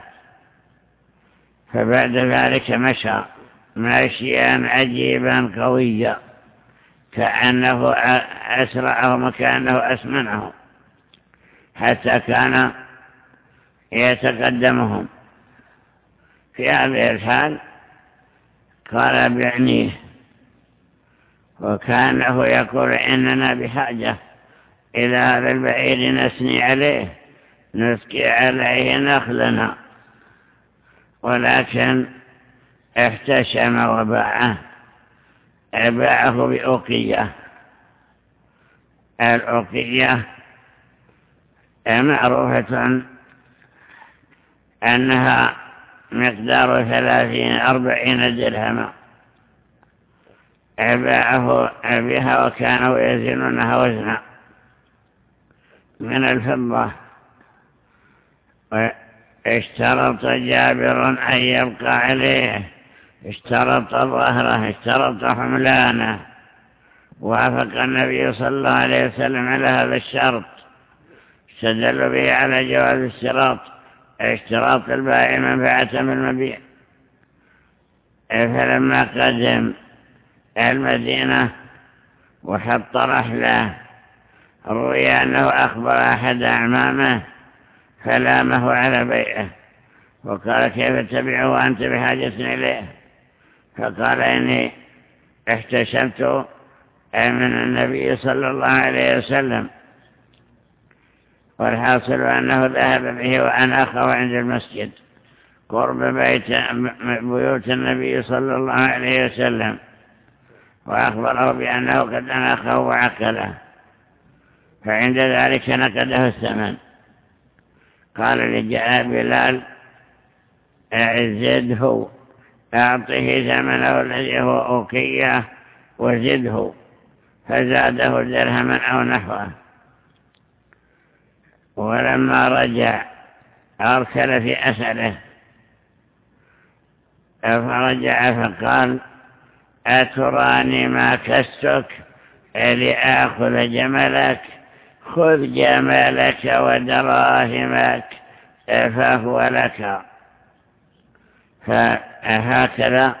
فبعد ذلك مشى ماشيا عجيبا قويا كأنه أسرعهم وكأنه أسمنهم، حتى كان يتقدمهم. في هذه الحال قال بعنيه، وكانه يقول إننا بحاجة إلى هذا البعير نسني عليه، نسقي عليه نخلنا، ولكن احتشم وباعه، باعه بأوقية. الأوقية معروفة أنها مقدار ثلاثين أربعين درهما، باعه بها وكانوا يزنونها وزنا من الفضة. اشترط جابر أن يبقى عليه، اشترط ظهره، اشترط حملانه، وافق النبي صلى الله عليه وسلم على هذا الشرط، استدل به على جواز الاشتراط، اشتراط البائع منفعة من المبيع. فلما قدم المدينة وحط رحله، روي أنه أخبر أحد أعمامه فلامه على بيعه، وقال كيف تبيعه وأنت بحاجة إليه؟ فقال إني احتشمت من النبي صلى الله عليه وسلم، والحاصل أنه ذهب به وأناخه عند المسجد قرب بيت بيوت النبي صلى الله عليه وسلم، وأخبره بأنه قد أناخه وعقله، فعند ذلك نقده الثمن. قال لجاء بلال زده، أعطه ثمنه الذي هو أوقية وزده، فزاده درهما أو نحوه. ولما رجع أرسل في أثره، فرجع فقال أتراني ما كستك لآخذ جملك؟ خذ جملك ودراهمك فهو لك. فهكذا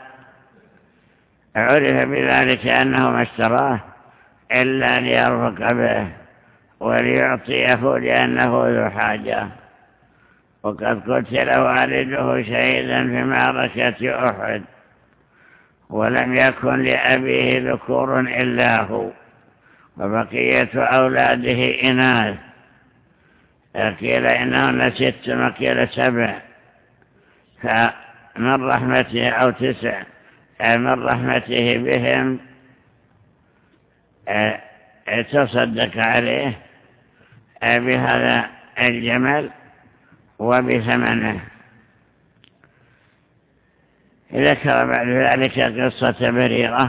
عرف بذلك أنه ما اشتراه إلا ليرفق به وليعطيه لأنه ذو حاجة. وقد قتل والده شهيدا في معركة أحد، ولم يكن لأبيه ذكور إلا هو، وبقية أولاده إناث، قيل إنهن ست وقيل سبع، فمن رحمته أو تسع من رحمته بهم تصدق عليه بهذا الجمل وبثمنه. ذكر بعد ذلك قصة بريرة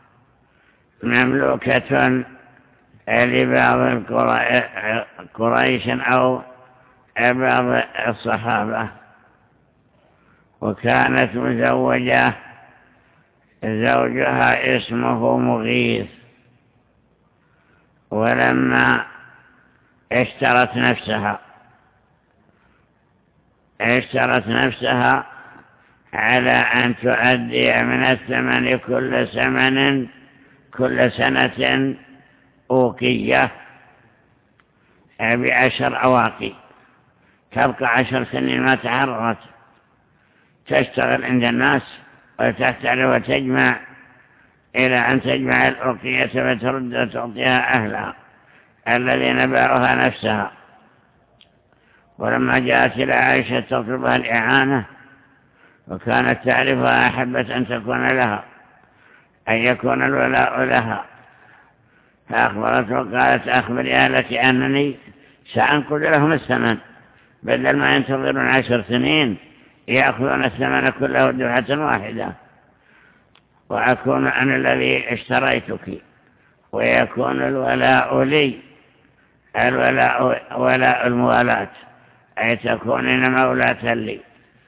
مملوكة لبعض قريش أو بعض الصحابة، وكانت مزوجة زوجها اسمه مغيث، ولما اشترت نفسها اشترت نفسها على أن تؤدي من الثمن كل ثمن كل سنة أوقية بعشر أواقي، تبقى عشر سنين ما تحررت، تشتغل عند الناس وتحتل وتجمع إلى أن تجمع الأوقية وترد وتعطيها أهلها الذين باعوها نفسها. ولما جاءت إلى عائشة تطلبها الإعانة وكانت تعرفها أحبت أن تكون لها، أن يكون الولاء لها، فأخبرته وقالت أخبري أهلك أنني سأنقذ لهم الثمن، بدل ما ينتظرون عشر سنين يأخذون الثمن كله دفعة واحدة، وأكون أنا الذي اشتريتك ويكون الولاء لي، الولاء ولاء الموالاة، أي تكونين مولاة لي.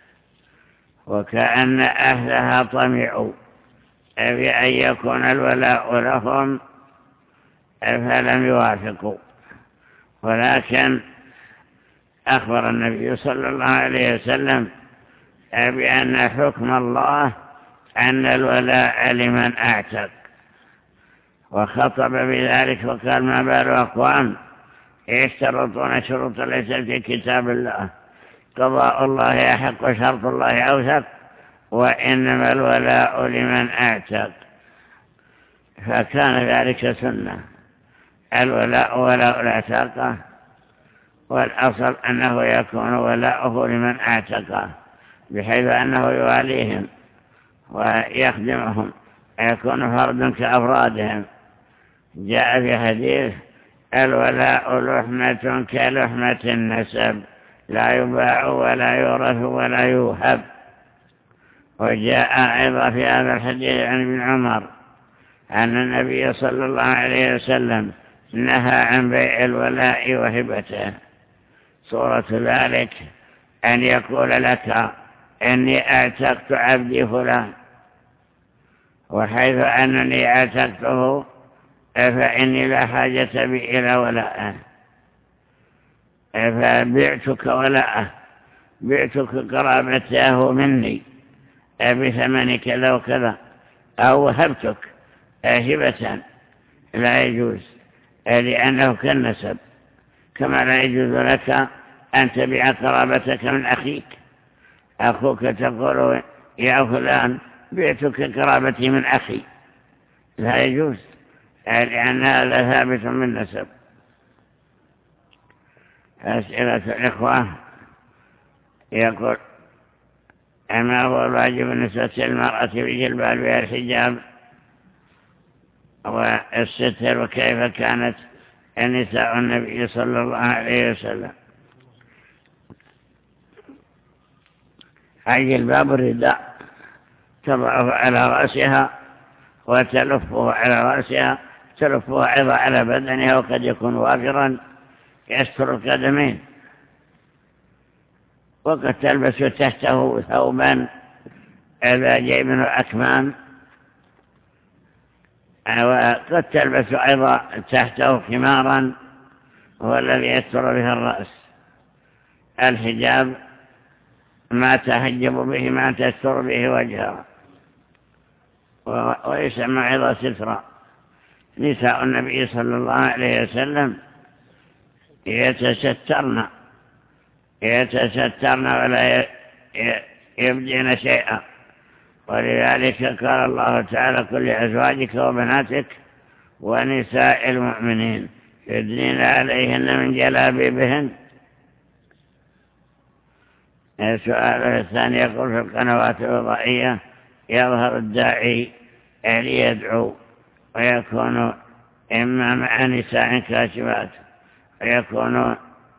وكأن أهلها طمعوا بأن يكون الولاء لهم فلم يوافقوا، ولكن أخبر النبي صلى الله عليه وسلم بأن حكم الله أن الولاء لمن أعتق، وخطب بذلك وقال ما بال أقوام يشترطون شروط ليس في كتاب الله، قضاء الله أحق وشرط الله أوثق، وإنما الولاء لمن أعتق. فكان ذلك سنة، الولاء ولاء العتاقة، والأصل أنه يكون ولاؤه لمن أعتقه، بحيث أنه يواليهم ويخدمهم، يكون فرد كأفرادهم. جاء في حديث الولاء لحمة كلحمة النسب، لا يباع ولا يورث ولا يوهب. وجاء أيضا في هذا الحديث عن ابن عمر أن النبي صلى الله عليه وسلم نهى عن بيع الولاء وهبته. صورة ذلك أن يقول لك إني أعتقت عبدي فلان، وحيث أنني أعتقته فإني لا حاجة بي إلى ولائه، فبعتك ولاءه، بعتك قرابته مني بثمن كذا وكذا، أو وهبتك هبة، لا يجوز، لأنه كالنسب، كما لا يجوز لك أن تبيع قرابتك من أخيك. أخوك تقول يا فلان بعتك قرابتي من أخي، لا يجوز، لأن هذا ثابت من نسب. أسئلة الإخوة يقول: أما هو الواجب بالنسبة للمرأة بجلباب الحجاب والستر، وكيف كانت النساء النبي صلى الله عليه وسلم؟ الجلباب الرداء تضعه على رأسها وتلفه على رأسها، تلفه أيضا على بدنها، وقد يكون وافرا يستر القدمين، وقد تلبس تحته ثوبا إذا جاء منه أكمام، وقد تلبس أيضا تحته خمارا هو الذي يستر به الرأس. الحجاب ما تحجب به، ما تستر به وجهها، ويسمى أيضا سترا. نساء النبي صلى الله عليه وسلم يتسترن يتسترن ولا يبدين شيئا، ولذلك قال الله تعالى: قل لأزواجك وبناتك ونساء المؤمنين يدنين عليهن من جلابيبهن. السؤال الثاني يقول: في القنوات الوضعية يظهر الداعي ليدعو، ويكون إما مع نساء كاشفات ويكون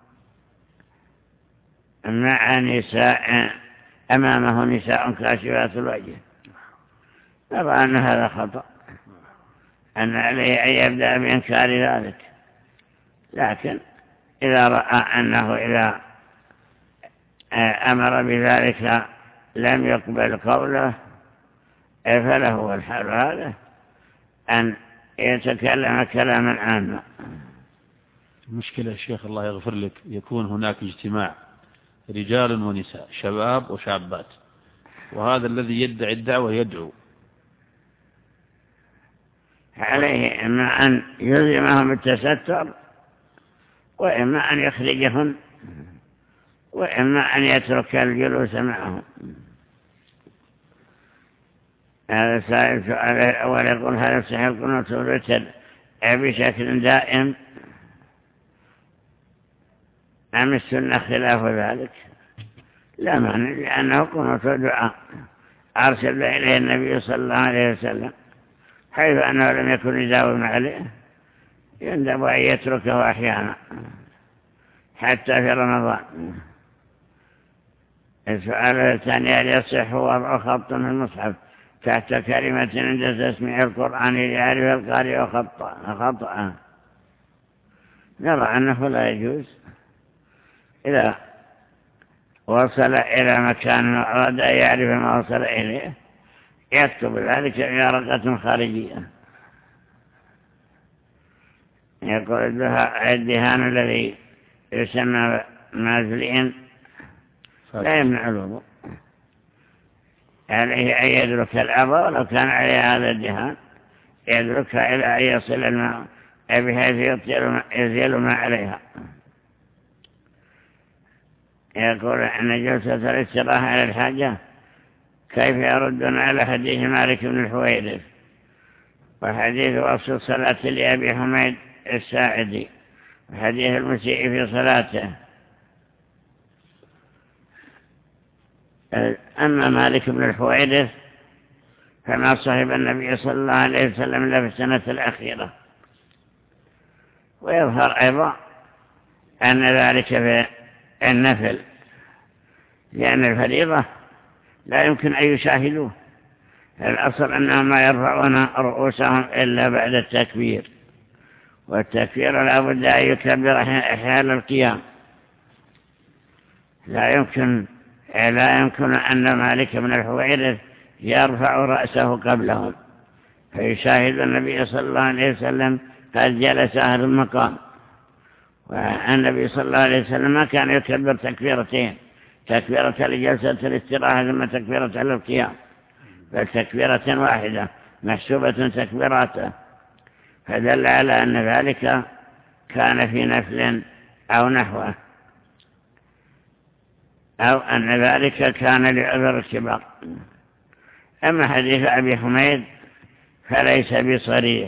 مع نساء أمامه نساء كاشفات الوجه. نرى أن هذا خطأ، أن عليه أن يبدأ بإنكار ذلك، لكن إذا رأى أنه إذا أمر بذلك لم يقبل قوله فله الحال هذا أن يتكلم كلاما عاما. المشكلة يا شيخ الله يغفر لك، يكون هناك اجتماع رجال ونساء، شباب وشابات، وهذا الذي يدعي الدعوة يدعو، عليه إما أن يلزمهم التستر وإما أن يخرجهم وإما أن يترك الجلوس معهم. هذا سائل سؤال الأول يقول: هل يصح القنوت والوتر بشكل دائم أم السنة خلاف ذلك؟ لا معنى، لأنه قنوت دعاء أرسل إليه النبي صلى الله عليه وسلم، حيث أنه لم يكن يداوم عليه يندب أن يتركه أحيانا حتى في رمضان. السؤال الثاني: هل يصح وضع خط في المصحف تحت كلمة عند تسميع القرآن ليعرف القارئ خطأ؟ نرى أنه لا يجوز. إذا وصل إلى مكان أراد أن يعرف ما وصل إليه يكتب ذلك بورقة خارجية. يقول الدهان الذي يسمى مازلين لا يمنع الوضوء، عليه أن يدرك الأرض ولو كان عليه هذا الدهان يدركها إلى أن يصل الماء بحيث يزيل ما عليها. يقول أن جلسة الاستراحة على الحاجة كيف يردون على حديث مالك بن الحويرث وحديث وصف الصلاة لأبي حميد الساعدي وحديث المسيء في صلاته؟ أما مالك بن الحويرث فما صحب النبي صلى الله عليه وسلم إلا في السنة الأخيرة، ويظهر أيضا أن ذلك في النفل، لأن الفريضة لا يمكن أن يشاهدوه. الأصل أنهم ما يرفعون رؤوسهم إلا بعد التكبير، والتكبير لا بد أن يكبر حال القيام. لا يمكن لا يمكن أن مالك بن الحويرث يرفع رأسه قبلهم فيشاهد النبي صلى الله عليه وسلم قد جلس أهل المقام. والنبي صلى الله عليه وسلم ما كان يكبر تكبيرتين، تكبيرة لجلسة الاستراحة ثم تكبيرة للقيام، بل تكبيرة واحدة محسوبة تكبيراته، فدل على أن ذلك كان في نفل أو نحوه، أو أن ذلك كان لعذر الكبار. أما حديث أبي حميد فليس بصريح،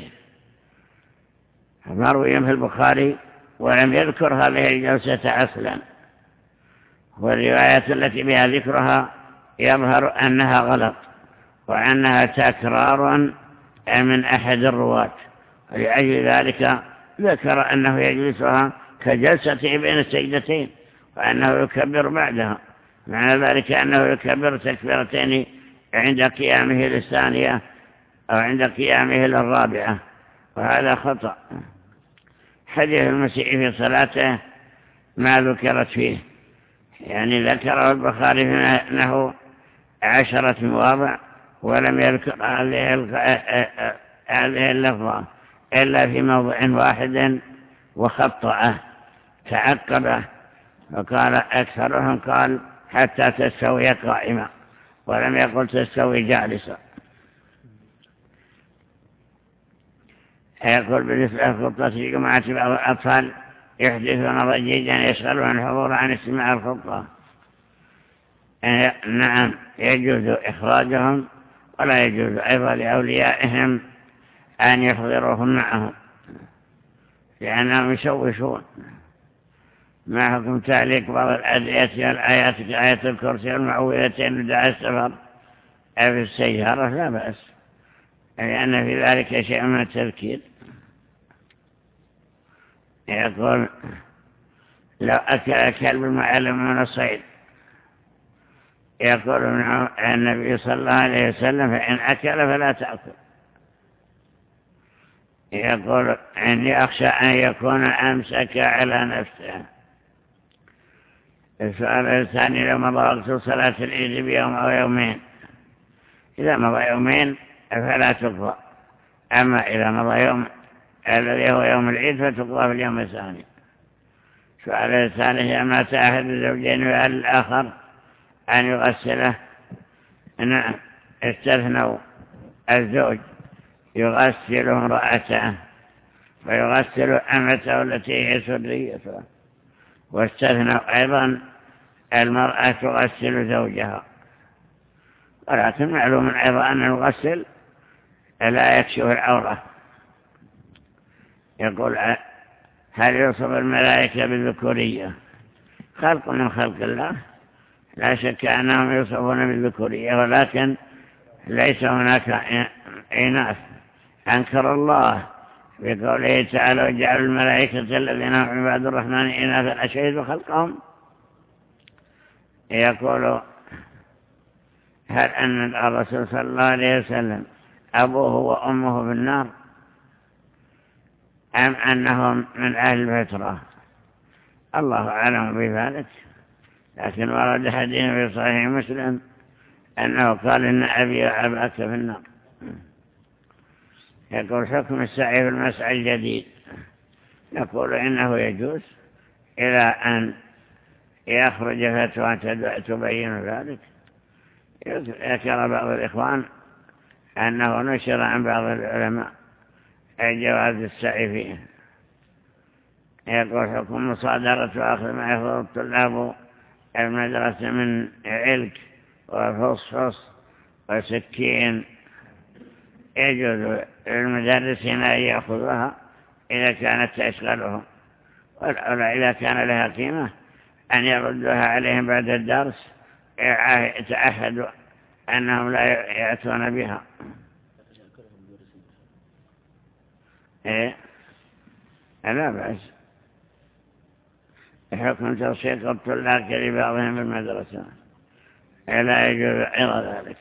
مروي في البخاري ولم يذكر هذه الجلسة أصلا، والرواية التي بها ذكرها يظهر أنها غلط وأنها تكرار من أحد الرواة، ولأجل ذلك ذكر أنه يجلسها كجلسة بين السجدتين وأنه يكبر بعدها، معنى ذلك أنه يكبر تكبيرتين عند قيامه للثانية أو عند قيامه للرابعة، وهذا خطأ. حديث المسيء في صلاته ما ذكرت فيه، يعني ذكره البخاري في أنه عشرة مواضع ولم يذكر هذه اللفظة إلا في موضع واحد وخطأه تعقبه، وقال أكثرهم قال حتى تستوي قائمة ولم يقل تستوي جالسة. يقول بالنسبة للخطة في جماعة بعض الأطفال يحدثون ضجيجا يشغلون الحضور عن استماع الخطة. نعم يجوز إخراجهم، ولا يجوز أيضا لأوليائهم أن يحضروهم معهم لأنهم يشوشون. ما حكم تعليق بعض الأدعية والآيات كآية الكرسي والمعوذتين ودعاء السفر في السيارة؟ لا بأس، لأن في ذلك شيء من التذكير. يقول لو أكل كلب معلم من الصيد، يقول النبي صلى الله عليه وسلم فإن أكل فلا تأكل. يقول إني أخشى أن يكون أمسك على نفسه. السؤال الثاني: لو مضى وقت صلاة العيد بيوم أو يومين إذا مضى يومين فلا تقضى، أما إذا مضى يوم الذي هو يوم العيد فتقضى في اليوم الثاني. سؤال الثاني: أما تأخذ الزوجين وعلى الآخر أن يغسله؟ أن استثنوا الزوج يغسل امرأته ويغسل أمته التي هي سريته، واستثنوا أيضا المرأة تغسل زوجها. ولكن معلوم أيضا أن المغسل لا يكشف العورة. يقول: هل يوصف الملائكة بالذكورية؟ خلق من خلق الله، لا شك أنهم يوصفون بالذكورية، ولكن ليس هناك إناث. أنكر الله بقوله تعالى: وجعل الملائكة الذين هم عباد الرحمن إناثا أشهدوا خلقهم. يقول: هل أن الرسول صلى الله عليه وسلم أبوه وأمه في النار أم أنهم من أهل الفترة؟ الله أعلم بذلك، لكن ورد حديث في صحيح مسلم أنه قال: إن أبي وأباك في النار. يقول: حكم السعي في المسعى الجديد. نقول إنه يجوز إلى أن يخرج فتوى تبين ذلك. ذكر بعض الإخوان أنه نشر عن بعض العلماء جواز السعي فيه. يقول: حكم مصادرة وأخذ ما يأخذ الطلاب المدرسة من علك وفصفص وسكين. يجوز للمدرسين أن يأخذها إذا كانت تشغلهم، والأولى إذا كان لها قيمة أن يردوها عليهم بعد الدرس يتعهدوا أنهم لا يأتون بها. إيه؟ لا بأس. حكم ترشيق الطلاب لبعضهم بالمدرسة لا يجوز أيضا ذلك.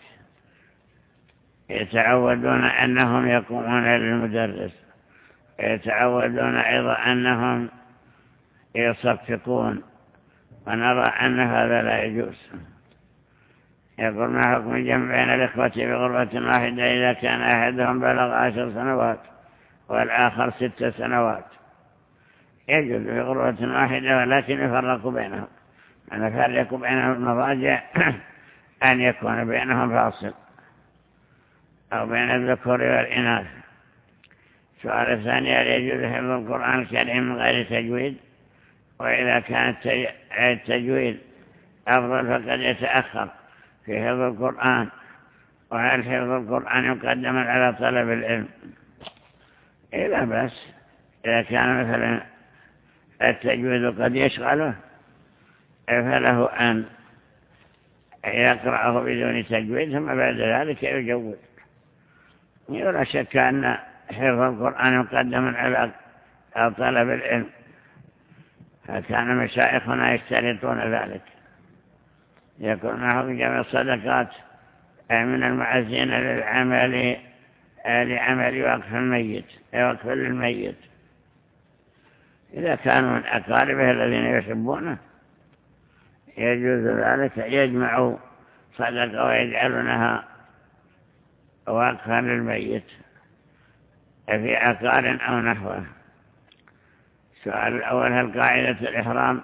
يتعودون أنهم يقومون للمدرس، يتعودون أيضا أنهم يصفقون، ونرى أن هذا لا يجوز. يقول: ما حكم الجمع بين الإخوة بغرفة واحدة إذا كان أحدهم بلغ عشر سنوات والآخر ست سنوات؟ يجوز بغرفة واحدة، ولكن يفرق بينهم. أن يفرق بينهم المضاجع أن يكون بينهم فاصل، أو بين الذكور والإناث. سؤال الثاني: هل يجوز حفظ القرآن الكريم من غير تجويد؟ وإذا كان التجويد أفضل فقد يتأخر في حفظ القرآن. وهل حفظ القرآن يقدم على طلب العلم؟ لا بأس. إذا كان مثلا التجويد قد يشغله فله أن يقرأه بدون تجويد، ثم بعد ذلك يجوز. ولا شك أن حفظ القرآن يقدم على طلب العلم، فكان مشايخنا يشترطون ذلك. يكون معهم جميع الصدقات من المعزين للعمل لعمل وقف الميت وقف للميت، إذا كانوا من أقاربه الذين يحبونه يجوز ذلك، يجمعوا صدقة ويجعلونها وقفا للميت في عقار أو نحوه. السؤال الأول: هل قاعدة الإحرام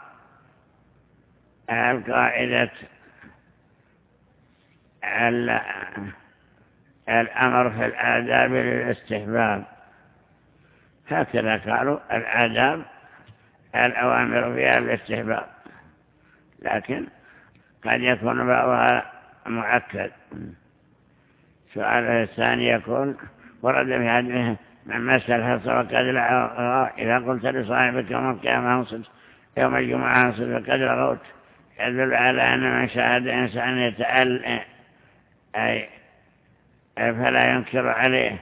هل قاعدة الأمر في الآداب للاستحباب؟ هكذا قالوا: الآداب الأوامر فيها الاستحباب، لكن قد يكون بعضها مؤكد. سؤال الثاني يقول: ورد في هذه من مس الحصى وقد لغى، إذا قلت لصاحبك يوم القيامة انصت يوم الجمعة انصت وقد لغوت، يدل على أن من شاهد إنسان يتأل أي فلا ينكر عليه.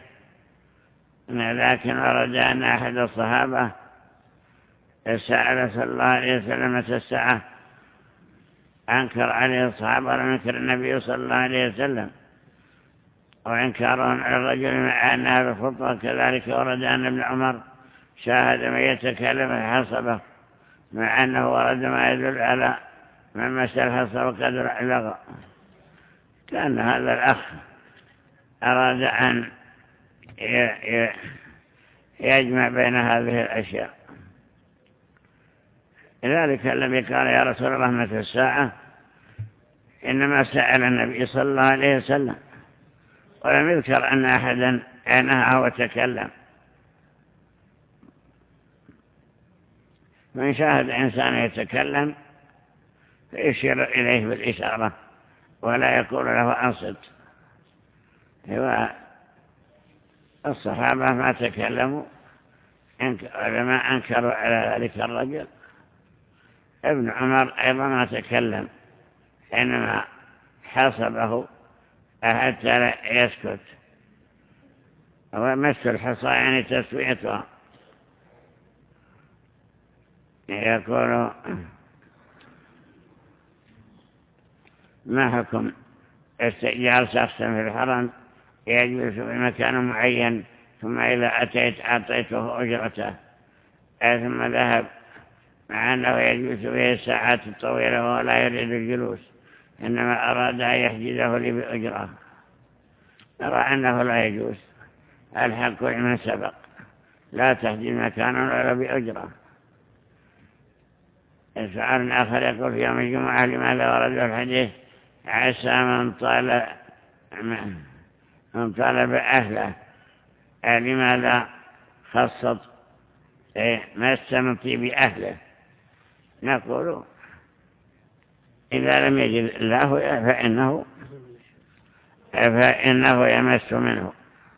لكن ورد أن أحد الصحابة سأل صلى الله عليه وسلم متى الساعة، أنكر عليه الصحابة ولم ينكر النبي صلى الله عليه وسلم، وإنكارهم على الرجل مع أن هذا الخطوة. كذلك ورد أن ابن عمر شاهد من يتكلم الحصبة، مع أنه ورد ما يدل على من مس الحصى وقد لغى. كان هذا الأخ أراد أن يجمع بين هذه الأشياء. ذلك الذي قال يا رسول الله متى الساعة إنما سأل النبي صلى الله عليه وسلم، ولم يذكر أن أحدا نهى وتكلم. من شاهد إنسان يتكلم فيشير إليه بالإشارة ولا يقول له أنصت. الصحابة ما تكلموا لما أنكروا على ذلك الرجل. ابن عمر أيضا ما تكلم حينما حصبه حتى لا يسكت، ومس الحصى يعني تسويتها. يقول ما حكم استئجار شخص في الحرم يجلس في مكان معين ثم إذا أتيت أعطيته أجرته ثم ذهب مع أنه يجلس فيه الساعات الطويلة ولا يريد الجلوس إنما أراد أن يحجزه لي بأجرة؟ نرى أنه لا يجوز. الحق لمن سبق، لا تحجز مكانا ولا بأجرة. سؤال آخر يقول في يوم الجمعة لماذا ورد الحديث عسى من طال من طالب أهله؟ لماذا خصت ما السمطي بأهله؟ نقول إذا لم يجد الله فإنه فإنه يمس منه.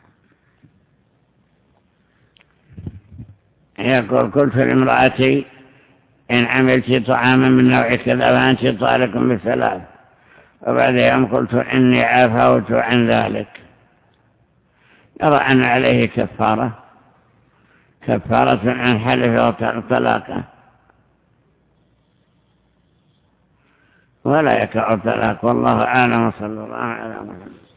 يقول قلت لامرأتي إن عملت طعاما من نوع كذا فأنت طالق بالثلاث، وبعد يوم قلت إني عفوت عن ذلك. يرى أن عليه كفارة كفارة عن حلف وطلاقه، ولا يقع الطلاق. والله أعلم. صلى الله عليه وسلم.